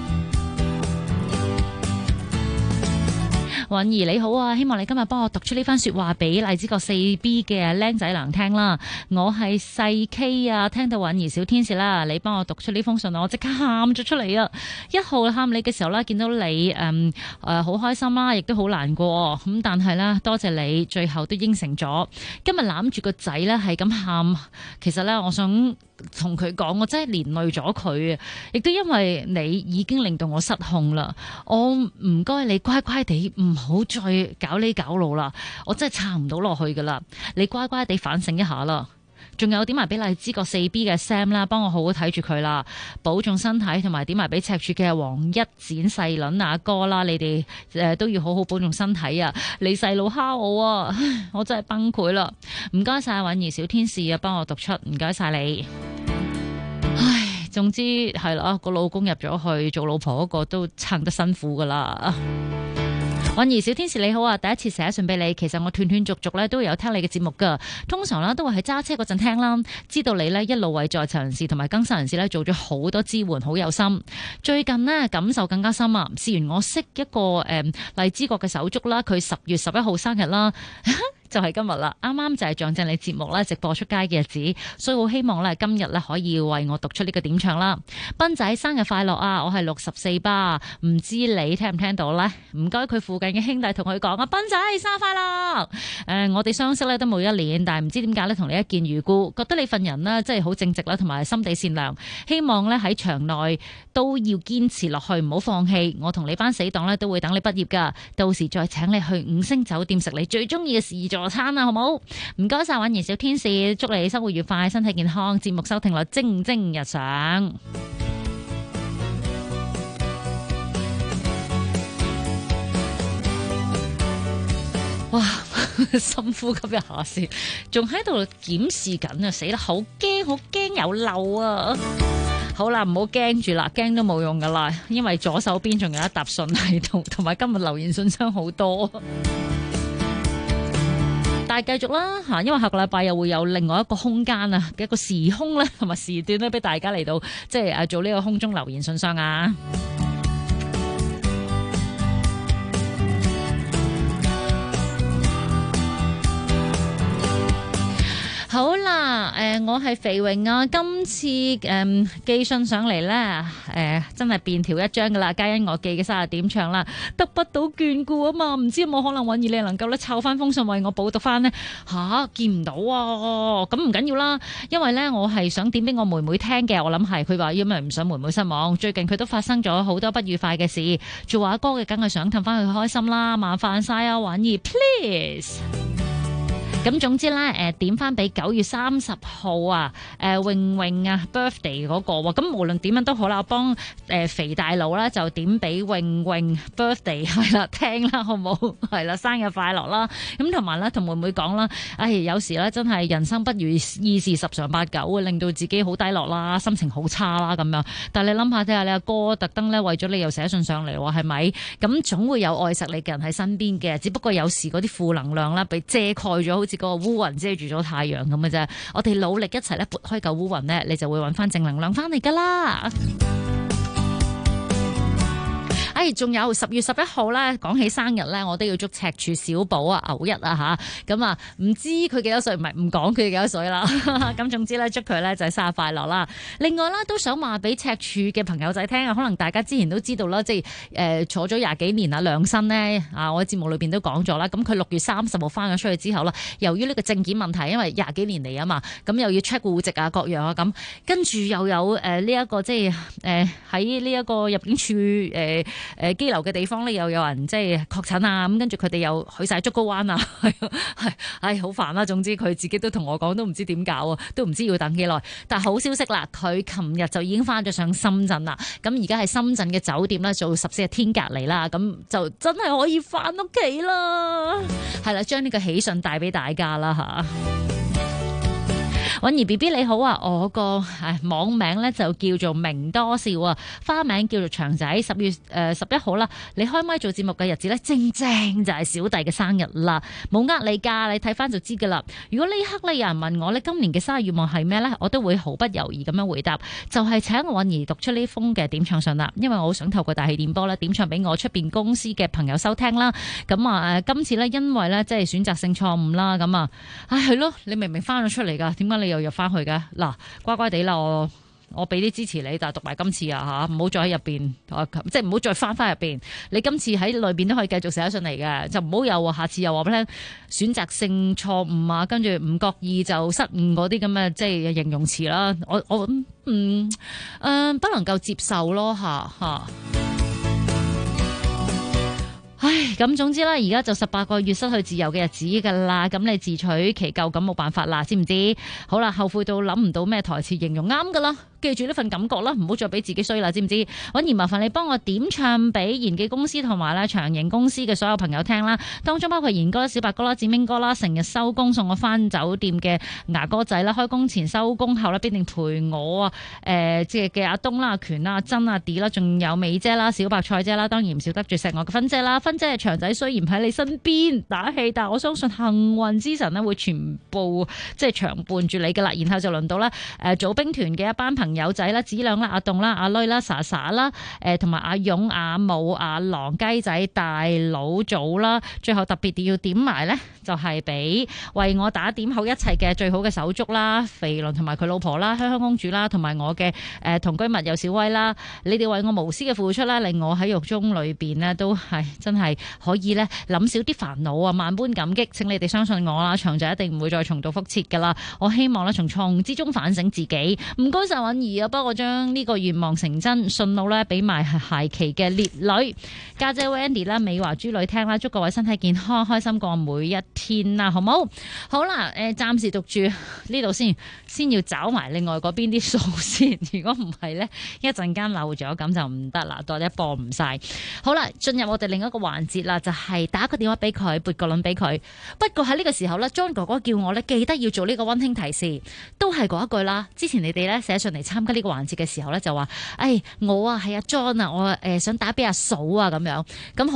允兒你好啊，希望你今日幫我讀出呢番說話俾荔枝角 4B 嘅僆仔娘聽啦。我係細 K 啊，聽到允兒小天使啦，你幫我讀出呢封信，我即刻喊咗出嚟啊！1號喊你嘅時候啦，見到你好開心啦，亦都好難過咁，但係咧多謝你最後都應承咗。今日攬住個仔咧係咁喊，其實咧我想同佢講，我真係連累咗佢啊！亦都因為你已經令到我失控啦，我唔該你乖乖地唔好再搞呢搞路啦，我真係撐唔到落去噶啦，你乖乖地反省一下啦。仲有點埋俾荔枝角 4B 嘅 Sam 啦，幫我好好睇住佢啦，保重身體，同埋點埋俾赤柱嘅黃一展細倫阿哥啦，你哋都要好好保重身體啊！你細佬蝦我啊，我真係崩潰啦！唔該晒允兒小天使啊，幫我讀出，唔該晒你。唉，總之係啦，個老公入咗去做老婆嗰個都撐得辛苦噶啦。允兒小天使你好啊，第一次寫信俾你，其實我斷斷續續咧都有聽你嘅節目噶，通常咧都會喺揸車嗰陣聽啦，知道你咧一路為在囚人士同埋更生人士咧做咗好多支援，好有心。最近呢感受更加深啊，試完我識一個荔枝角嘅手足啦，佢10月11號生日啦。就係今日啦，啱啱就係撞正你節目咧直播出街嘅日子，所以好希望咧今日咧可以為我讀出呢個點唱啦。斌仔生日快樂啊！我係64巴，唔知你聽唔聽到呢？唔該佢附近嘅兄弟同佢講啊，斌仔生日快樂！我哋相識咧都冇1年，但係唔知點解咧同你一見如故，覺得你份人呢真係好正直啦，同埋心地善良。希望咧喺場內都要堅持落去，唔好放棄。我同你班死黨咧都會等你畢業噶，到時再請你去5星酒店食你最中意嘅自助餐啊，好冇？唔該晒，允兒小天使，祝你生活愉快，身體健康，節目收聽率蒸蒸日上。哇！深呼吸一下先，仲喺度檢視緊啊！死啦，好驚，好驚有漏啊！好啦，唔好驚住啦，驚都冇用噶啦，因為左手邊仲有一沓信喺度，同埋今日留言信箱好多。但係繼續啦嚇，因為下個禮拜又會有另外一個空間啊，一個時空咧同埋時段咧，俾大家嚟到即係做呢個空中留言信箱啊。 好啦，我係肥榮啊，今次寄信上嚟咧，真係便條一張噶啦，皆因我寄嘅生日點唱啦，得不到眷顧啊嘛，唔知有冇可能允兒你能夠咧抄翻封信為我補讀翻呢？見唔到啊，咁唔緊要啦，因為咧我係想點俾我妹妹聽嘅，我諗係佢話因為唔想妹妹失望，最近佢都發生咗好多不愉快嘅事，做阿哥嘅梗係想氹翻佢開心啦，麻煩晒啊，允兒 please。咁總之咧，點翻俾9月30號啊，穎穎啊 birthday 嗰個喎，咁無論點樣都好啦，我幫肥大佬啦就點俾穎穎 birthday 係啦，聽啦好冇？係啦，生日快樂啦！咁同埋咧同妹妹講啦，有時咧真係人生不如意事十常八九，會令到自己好低落啦，心情好差啦咁樣。但係你諗下睇下，你阿哥特登咧為咗你又寫信上嚟喎，係咪？咁總會有愛錫你嘅人喺身邊嘅，只不過有時嗰啲負能量啦，被遮蓋咗，好似個烏雲遮住咗太陽咁嘅啫。我哋努力一齊咧撥開嚿烏雲咧，你就會揾翻正能量翻嚟噶啦。仲有10月11號咧，講起生日咧，我都要祝赤柱小寶啊牛一啊嚇，咁啊唔知佢幾多歲，唔講佢幾多歲啦。咁總之咧，祝佢咧就係生日快樂啦。另外啦，都想話俾赤柱嘅朋友仔聽啊，可能大家之前都知道啦，即係坐咗20幾年啊，兩新呢，我喺節目裏邊都講咗啦。咁佢6月30號翻咗出去之後啦，由於呢個證件問題，因為20幾年嚟啊嘛，咁又要 check 戶籍啊各樣啊咁，跟住又有呢一個即係喺呢一個入境處羈留嘅地方咧，又有人即係確診啊，咁跟住佢哋又去晒竹篙灣啊，係好煩啦。總之佢自己都同我講，都唔知點搞啊，都唔知要等幾耐。但係好消息啦，佢琴日就已經翻咗上深圳啦。咁而家喺深圳嘅酒店咧做14天隔離啦，咁就真係可以翻屋企啦。係啦，將呢個喜訊帶俾大家啦吓。允兒 BB 你好啊，我個網名咧就叫做明多笑啊，花名叫做長仔。10月11號啦，你開麥做節目嘅日子咧，正正就係小弟嘅生日啦，冇呃你㗎，你睇翻就知㗎啦。如果呢刻咧有人問我咧今年嘅生日願望係咩咧，我都會毫不猶豫咁樣回答，就係請允兒讀出呢封嘅點唱信啦，因為我好想透過大氣電波咧點唱俾我出邊公司嘅朋友收聽啦。咁啊今次咧因為咧即係選擇性錯誤啦，咁啊係咯，你明明翻咗出嚟㗎，點解你又入翻去嘅？嗱，乖乖地啦，我俾啲支持你，但係讀埋今次啊吓，唔好再喺入邊，即係唔好再翻入邊。你今次喺裏邊都可以繼續寫得上嚟嘅，就唔好又下次又話俾你聽選擇性錯誤啊，跟住唔覺意就失誤嗰啲咁嘅即係形容詞啦。我不能夠接受咯吓。咁總之啦，而家就18個月失去自由嘅日子噶啦，咁你自取其咎，咁冇辦法啦，知唔知？好啦，後悔到諗唔到咩台詞形容啱噶啦，記住呢份感覺啦，唔好再俾自己衰啦，知唔知？允兒麻煩你幫我點唱俾延記公司同埋咧長盈公司嘅所有朋友聽啦，當中包括賢哥啦、小白哥啦、展明哥啦，成日收工送我翻酒店嘅牙哥仔啦，開工前收工後啦必定陪我啊，即係嘅阿東啦、阿權啦、阿珍啊、D 啦，仲有美姐啦、小白菜姐啦，當然唔少得住錫我嘅芬姐啦，芬姐係長仔雖然喺你身邊打氣，但我相信幸運之神咧會全部即係長伴住你噶啦。然後就輪到啦組兵團嘅一班朋友仔啦，子亮啦、阿棟啦、阿女啦、莎莎啦，同埋阿勇、阿武、阿郎、雞仔、大佬組啦，最後特別要點埋咧，就係俾為我打點好一切嘅最好嘅手足啦，肥倫同埋佢老婆啦，香香公主啦，同埋我嘅同居密友小威啦，你哋為我無私嘅付出啦，令我喺獄中裏邊呢都係真係可以咧諗少啲煩惱啊，萬般感激，請你哋相信我啦，長仔一定唔會再重蹈覆轍噶啦。我希望咧從錯誤之中反省自己。唔該晒允兒啊，幫我將呢個願望成真，順路咧俾埋孩期嘅烈女家姐 Wendy 啦、美華豬女聽啦，祝各位身體健康，開心過每一天啦，好冇？好啦，暫時讀住呢度先要找埋另外嗰邊啲數先，如果唔係咧一陣間漏咗咁就唔得啦，多一播唔晒。好啦，進入我哋另一個環節啦，就係打個電話俾佢，撥個輪俾佢。不過喺呢個時候咧 John 哥哥叫我咧記得要做呢個溫馨提示，都係嗰一句啦。之前你哋咧寫上嚟參加呢個環節嘅時候咧就話，我啊係阿 John 啊，我想打俾阿嫂啊咁樣。咁好啦，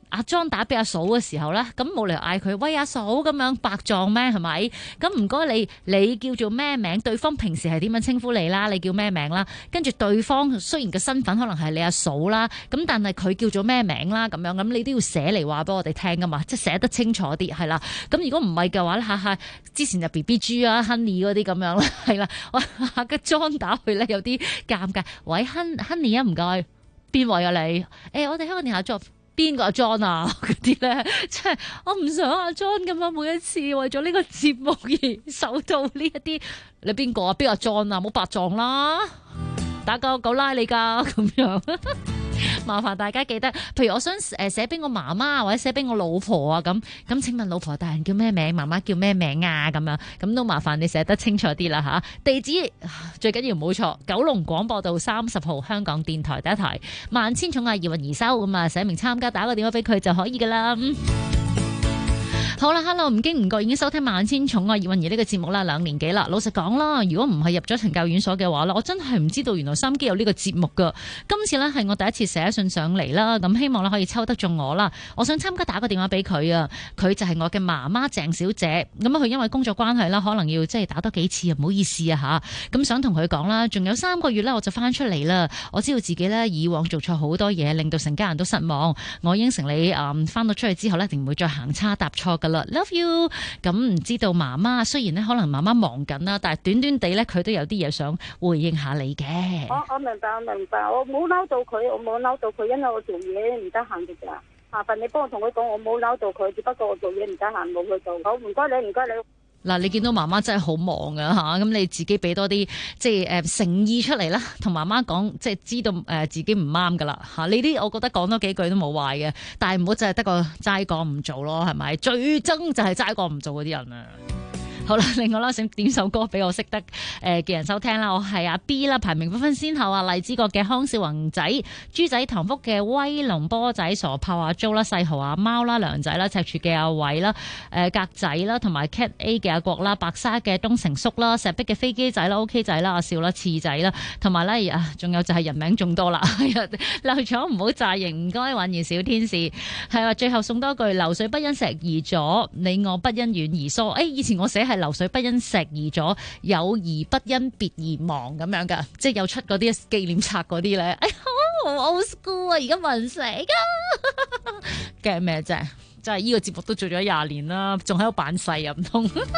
阿莊打俾阿嫂嘅時候咧，咁冇理由嗌佢喂阿嫂咁樣白撞咩？係咪？咁唔該你叫做咩名？對方平時係點樣稱呼你啦？你叫咩名啦？跟住對方雖然個身份可能係你阿嫂啦，咁但係佢叫做咩名啦？咁樣咁你都要寫嚟話俾我哋聽噶嘛，即係寫得清楚啲係啦。咁如果唔係嘅話咧，下之前就 BB 豬啊 Honey 嗰啲咁樣啦，係啦，下個莊打去咧有啲尷尬。喂 Honey 啊，唔該，邊位啊你？我哋香港電台做邊個阿 John 啊？嗰啲咧，即係我唔想阿 John 咁樣每一次為咗呢個節目而受到呢一啲。你邊個啊？邊個阿 John 啊？冇白撞啦，打狗拉你噶咁樣。麻煩大家記得，譬如我想寫俾我媽媽或者寫俾我老婆啊，咁請問老婆大人叫咩名，媽媽叫咩名啊？咁樣咁都麻煩你寫得清楚啲啦吓。地址最緊要唔好錯，九龍廣播道30號香港電台第一台，萬千寵愛葉韻儀收咁啊，寫明參加，打個電話俾佢就可以噶啦。好啦 ，Hello， 唔經唔覺已經收聽萬千寵愛葉韻儀呢個節目啦，2年幾啦。老實講啦，如果唔係入咗懲教院所嘅話咧，我真係唔知道原來收音機有呢個節目噶。今次呢係我第一次寫信上嚟啦，咁希望咧可以抽得中我啦。我想參加，打個電話俾佢啊，佢就係我嘅媽媽鄭小姐。咁佢因為工作關係啦，可能要即係打多幾次啊，唔好意思啊吓。咁想同佢講啦，仲有3個月呢，我就翻出嚟啦。我知道自己呢以往做錯好多嘢，令到成家人都失望。我應承你翻到出去之後呢，一定唔會再行差踏錯噶啦。Love you。咁唔知道媽媽雖然咧可能媽媽忙緊啦，但係短短地咧佢都有啲嘢想回應下你嘅。 我明白，我冇嬲到佢，因為我做嘢唔得閒嘅咋。麻煩你幫我同佢講，我冇嬲到佢，只不過我做嘢唔得閒冇去做。好，唔該你。 嗱，你見到媽媽真係好忙㗎吓，咁你自己俾多啲即係誠意出嚟啦，同媽媽講，即係知道自己唔啱噶啦吓。呢啲我覺得講多幾句都冇壞嘅，但係唔好淨係得個齋講唔做咯，係咪？最憎就係齋講唔做嗰啲人啊！好啦，另外啦，想點首歌俾我識得嘅人收聽啦。我係阿 B 啦，排名不分先後啊。荔枝角嘅康少宏仔、豬仔塘福嘅威龍波仔、傻炮阿 Jo 啦、細豪阿貓啦、梁仔啦、赤柱嘅阿偉啦、格仔啦，同埋 Cat A 嘅阿國啦、白沙嘅東成叔啦、石壁嘅飛機仔啦、OK 仔啦、阿少啦、次仔啦，同埋咧仲有就係人名眾多啦。漏咗唔好詐型，唔該，婉言小天使係話最後送多句：流水不因石而阻，你我不因遠而疏。以前我寫係流水不因石而阻，友誼不因別而忘咁樣噶，即係有出嗰啲紀念冊嗰啲咧。哎呀，好 old school 啊！而家冇人寫噶，驚咩啫？真係呢個節目都做咗20年啦，仲喺度扮細啊，唔通？噓，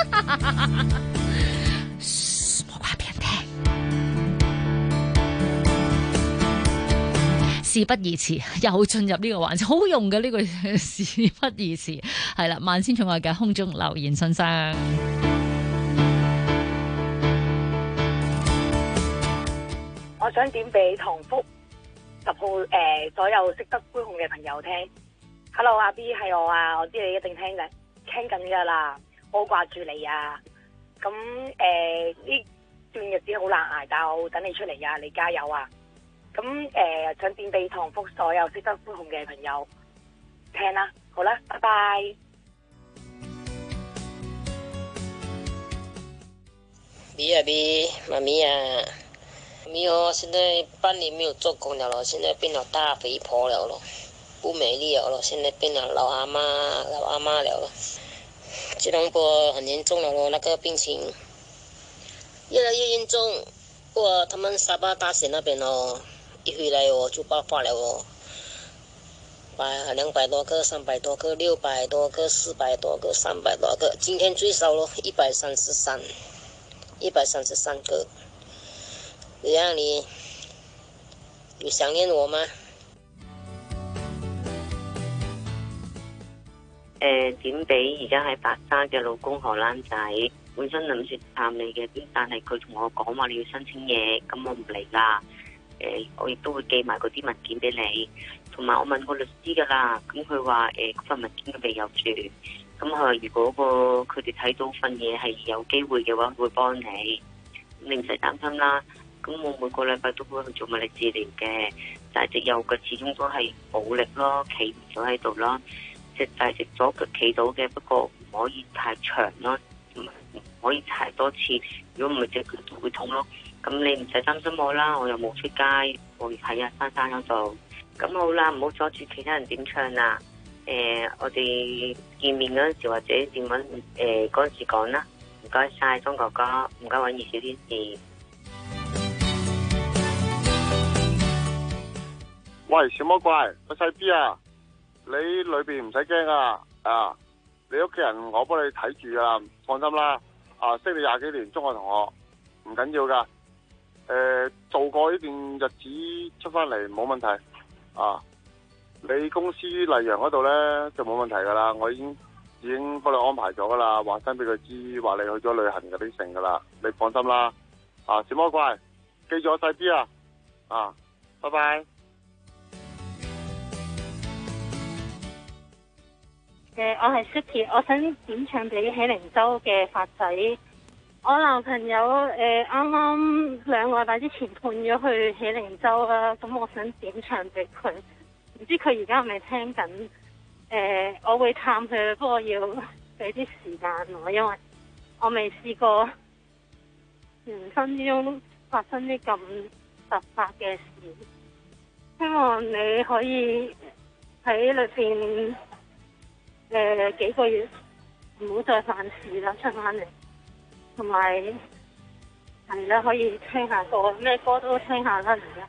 冇話俾人聽。事不宜遲，又進入呢個環節，好用嘅呢句事不宜遲，係啦，萬千寵愛嘅空中留言信箱。 我想點俾塘福10號所有識得杯控嘅朋友聽。Hello 阿 B 係我啊，我知你一定聽緊噶啦，我掛住你啊。咁呢段日子好難捱，但係我會等你出嚟啊，你加油啊！咁想點俾塘福所有識得杯控嘅朋友聽啦，好啦，拜拜。 B 啊 B， 媽咪啊，媽咪哦，現在半年沒有做工了咯，現在變了大肥婆了咯，不美麗了咯，現在變了老阿媽了咯，吉隆坡很嚴重了咯，那個病情越來越嚴重，過他們沙巴大學那邊哦，一回來哦就爆發了哦，200多個、300多個、600多個、400多個、300多個，今天最少咯133個。這樣你有想念我嗎？ 點俾而家喺白沙嘅老公荷蘭仔，本身諗住探你嘅，但係佢同我講話你要申請嘢，咁我唔嚟啦。我亦都會寄埋嗰啲文件俾你，同埋我問過律師噶啦，咁佢話嗰份文件佢未有住，咁佢話如果佢哋睇到份嘢係有機會嘅話，佢會幫你，你唔使擔心啦。咁我每個禮拜都會去做物理治療嘅，但係隻右腳始終都係冇力咯，企唔到喺度咯。隻大隻左腳企到嘅，不過唔可以太長咯，唔可以踩多次，如果唔係隻腳就會痛咯。咁你唔使擔心我啦，我又冇出街，我喺山嗰度。咁好啦，唔好阻住其他人點唱啦。 我哋見面嗰陣時或者電話嗰陣時講啦。唔該晒，鐘哥哥，唔該揾2小天使。 喂，小魔怪，個細 B 啊，你裏邊唔使驚啊，你屋企人我幫你睇住噶，放心啦。識你20幾年，中學同學，唔緊要噶。做過呢段日子出翻嚟冇問題。你公司麗陽嗰度呢就冇問題噶啦，我已經幫你安排咗噶啦，話聲俾佢知，話你去咗旅行嗰啲成噶啦，你放心啦。小魔怪，記住我細 B 啊，拜拜。 我係 Suki， 我想點唱俾喜靈洲嘅發仔。我男朋友啱啱2個禮拜之前判咗去喜靈洲啦，咁我想點唱俾佢，唔知佢而家係咪聽緊？我會探佢，不過要俾啲時間我，因為我未試過人生之中發生啲咁突發嘅事。希望你可以喺裏邊幾個月唔好再犯事啦，出翻嚟，同埋係啦，可以聽下歌，咩歌都聽下啦而家。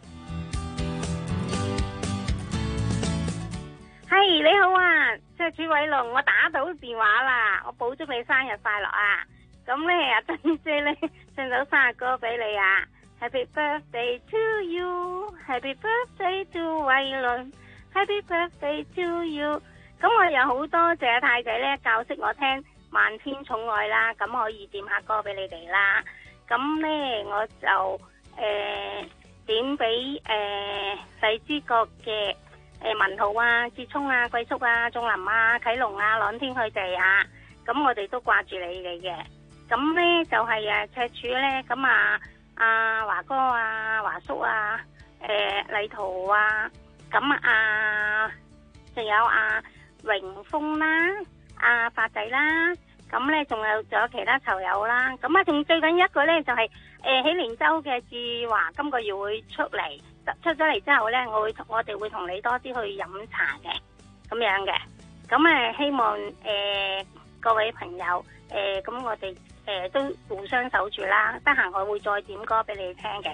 係你好啊，即係朱偉龍，我打到電話啦，我補祝你生日快樂啊！咁咧阿珍姐咧唱首生日歌俾你啊 ，Happy Birthday to you，Happy Birthday to 偉龍 ，Happy Birthday to you。咁我有好多謝太仔咧教識我聽萬千寵愛啦，咁可以點下歌俾你哋啦。咁咧我就點俾荔枝角嘅文豪啊、志聰啊、桂叔啊、仲林啊、啟龍啊、朗天佢哋啊，咁我哋都掛住你哋嘅。咁咧就係赤柱咧，咁阿華哥啊、華叔啊、禮圖啊，咁仲有榮豐啦、發仔啦，咁咧仲有其他囚友啦，咁仲最緊一個咧就係喜靈洲嘅志華今個月會出咗嚟之後咧，我哋會同你多啲去飲茶嘅，咁樣嘅，咁希望各位朋友咁我哋都互相守住啦，得閒我會再點歌俾你聽嘅。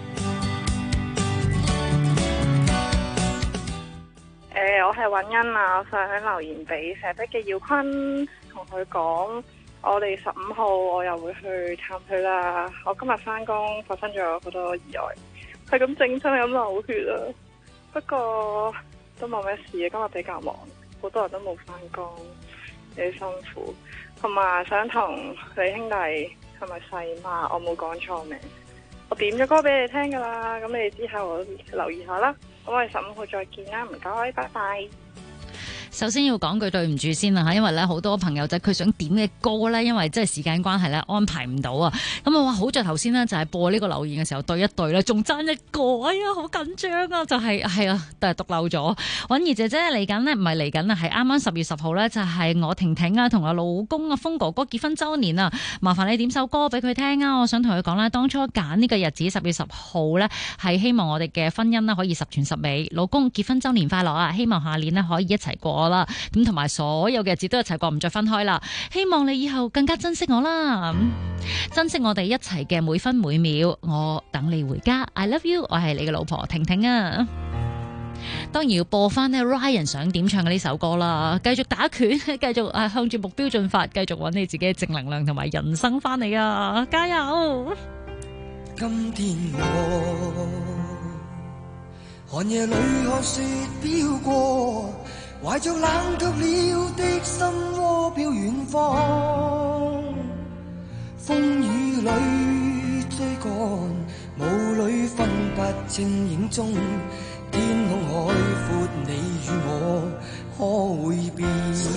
我係允欣啊，我想留言俾石壁嘅耀坤，同佢講我哋15號我又會去探佢啦。我今日返工發生咗好多意外，係咁整親咁流血啊，不過都冇咩事嘅，今日比較忙，好多人都冇返工，有啲辛苦。同埋想同你兄弟係咪細媽？我冇講錯名，我點咗歌俾你聽噶啦，咁你之後我留意下啦。咁我哋15號再見啦，唔該，拜拜。 首先要講句對唔住先啦嚇，因為咧好多朋友仔佢想點嘅歌咧，因為即係時間關係咧安排唔到啊。咁啊，好在頭先呢，就係播呢個留言嘅時候對一對咧，仲爭一個，哎呀好緊張啊！就係啊，但係讀漏咗。允兒姐姐嚟緊呢，唔係嚟緊啊，係啱啱10月10號咧，就係我婷婷啊同我老公啊峰哥哥結婚週年啊！麻煩你點首歌俾佢聽啊！我想同佢講咧，當初揀呢個日子10月10號咧，係希望我哋嘅婚姻呢可以十全十美，老公結婚週年快樂啊！希望下年呢可以一齊過啦，咁同埋所有嘅日子都一齊過，唔再分開啦。希望你以後更加珍惜我啦，珍惜我哋一齊嘅每分每秒。我等你回家 ，I love you。我係你嘅老婆婷婷啊。當然要播翻呢 Ryan 想點唱嘅呢首歌啦，繼續打拳，繼續向住目標進發，繼續揾你自己嘅正能量同埋人生翻嚟啊！加油！ 今天我寒夜裏看雪飄過，懷着冷卻了的心窩飄遠方，風雨裏追趕，霧裏分不清影蹤，天空海闊，你與我可會變？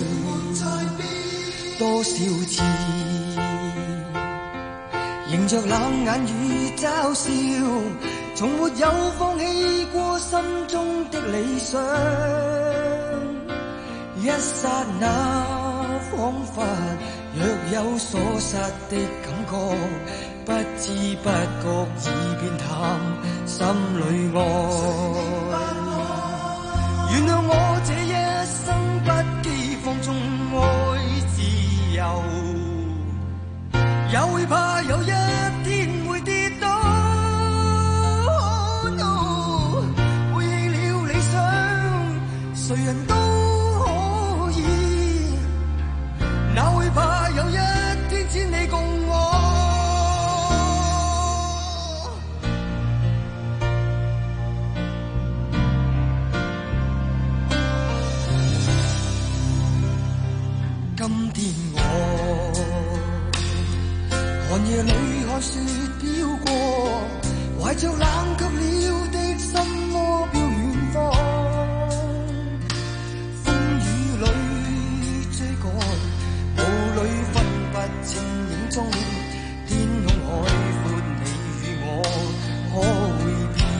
多少次迎着冷眼與嘲笑，從沒有放棄過心中的理想。一剎那彷彿若有所失的感覺，不知不覺已變淡心裏愛。原諒我這一生不羈放縱愛自由，也會怕有一天會跌倒。背棄了理想，誰人都可以，哪會怕有一天千里共我。今天我寒夜裏看雪飄過，懷着冷卻了的心窩飄遠方。風雨裏追趕，霧裏分不清影蹤。天空海闊，你與我可會變？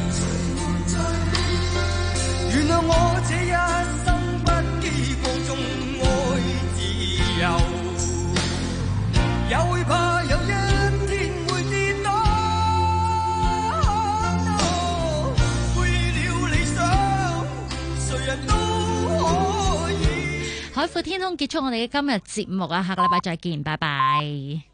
原諒我這一生不羈放縱愛自由，也會怕有一天會跌倒。背棄了理想，誰人都可以。 海闊天空結束我哋嘅今日節目啊，下個禮拜再見，拜拜。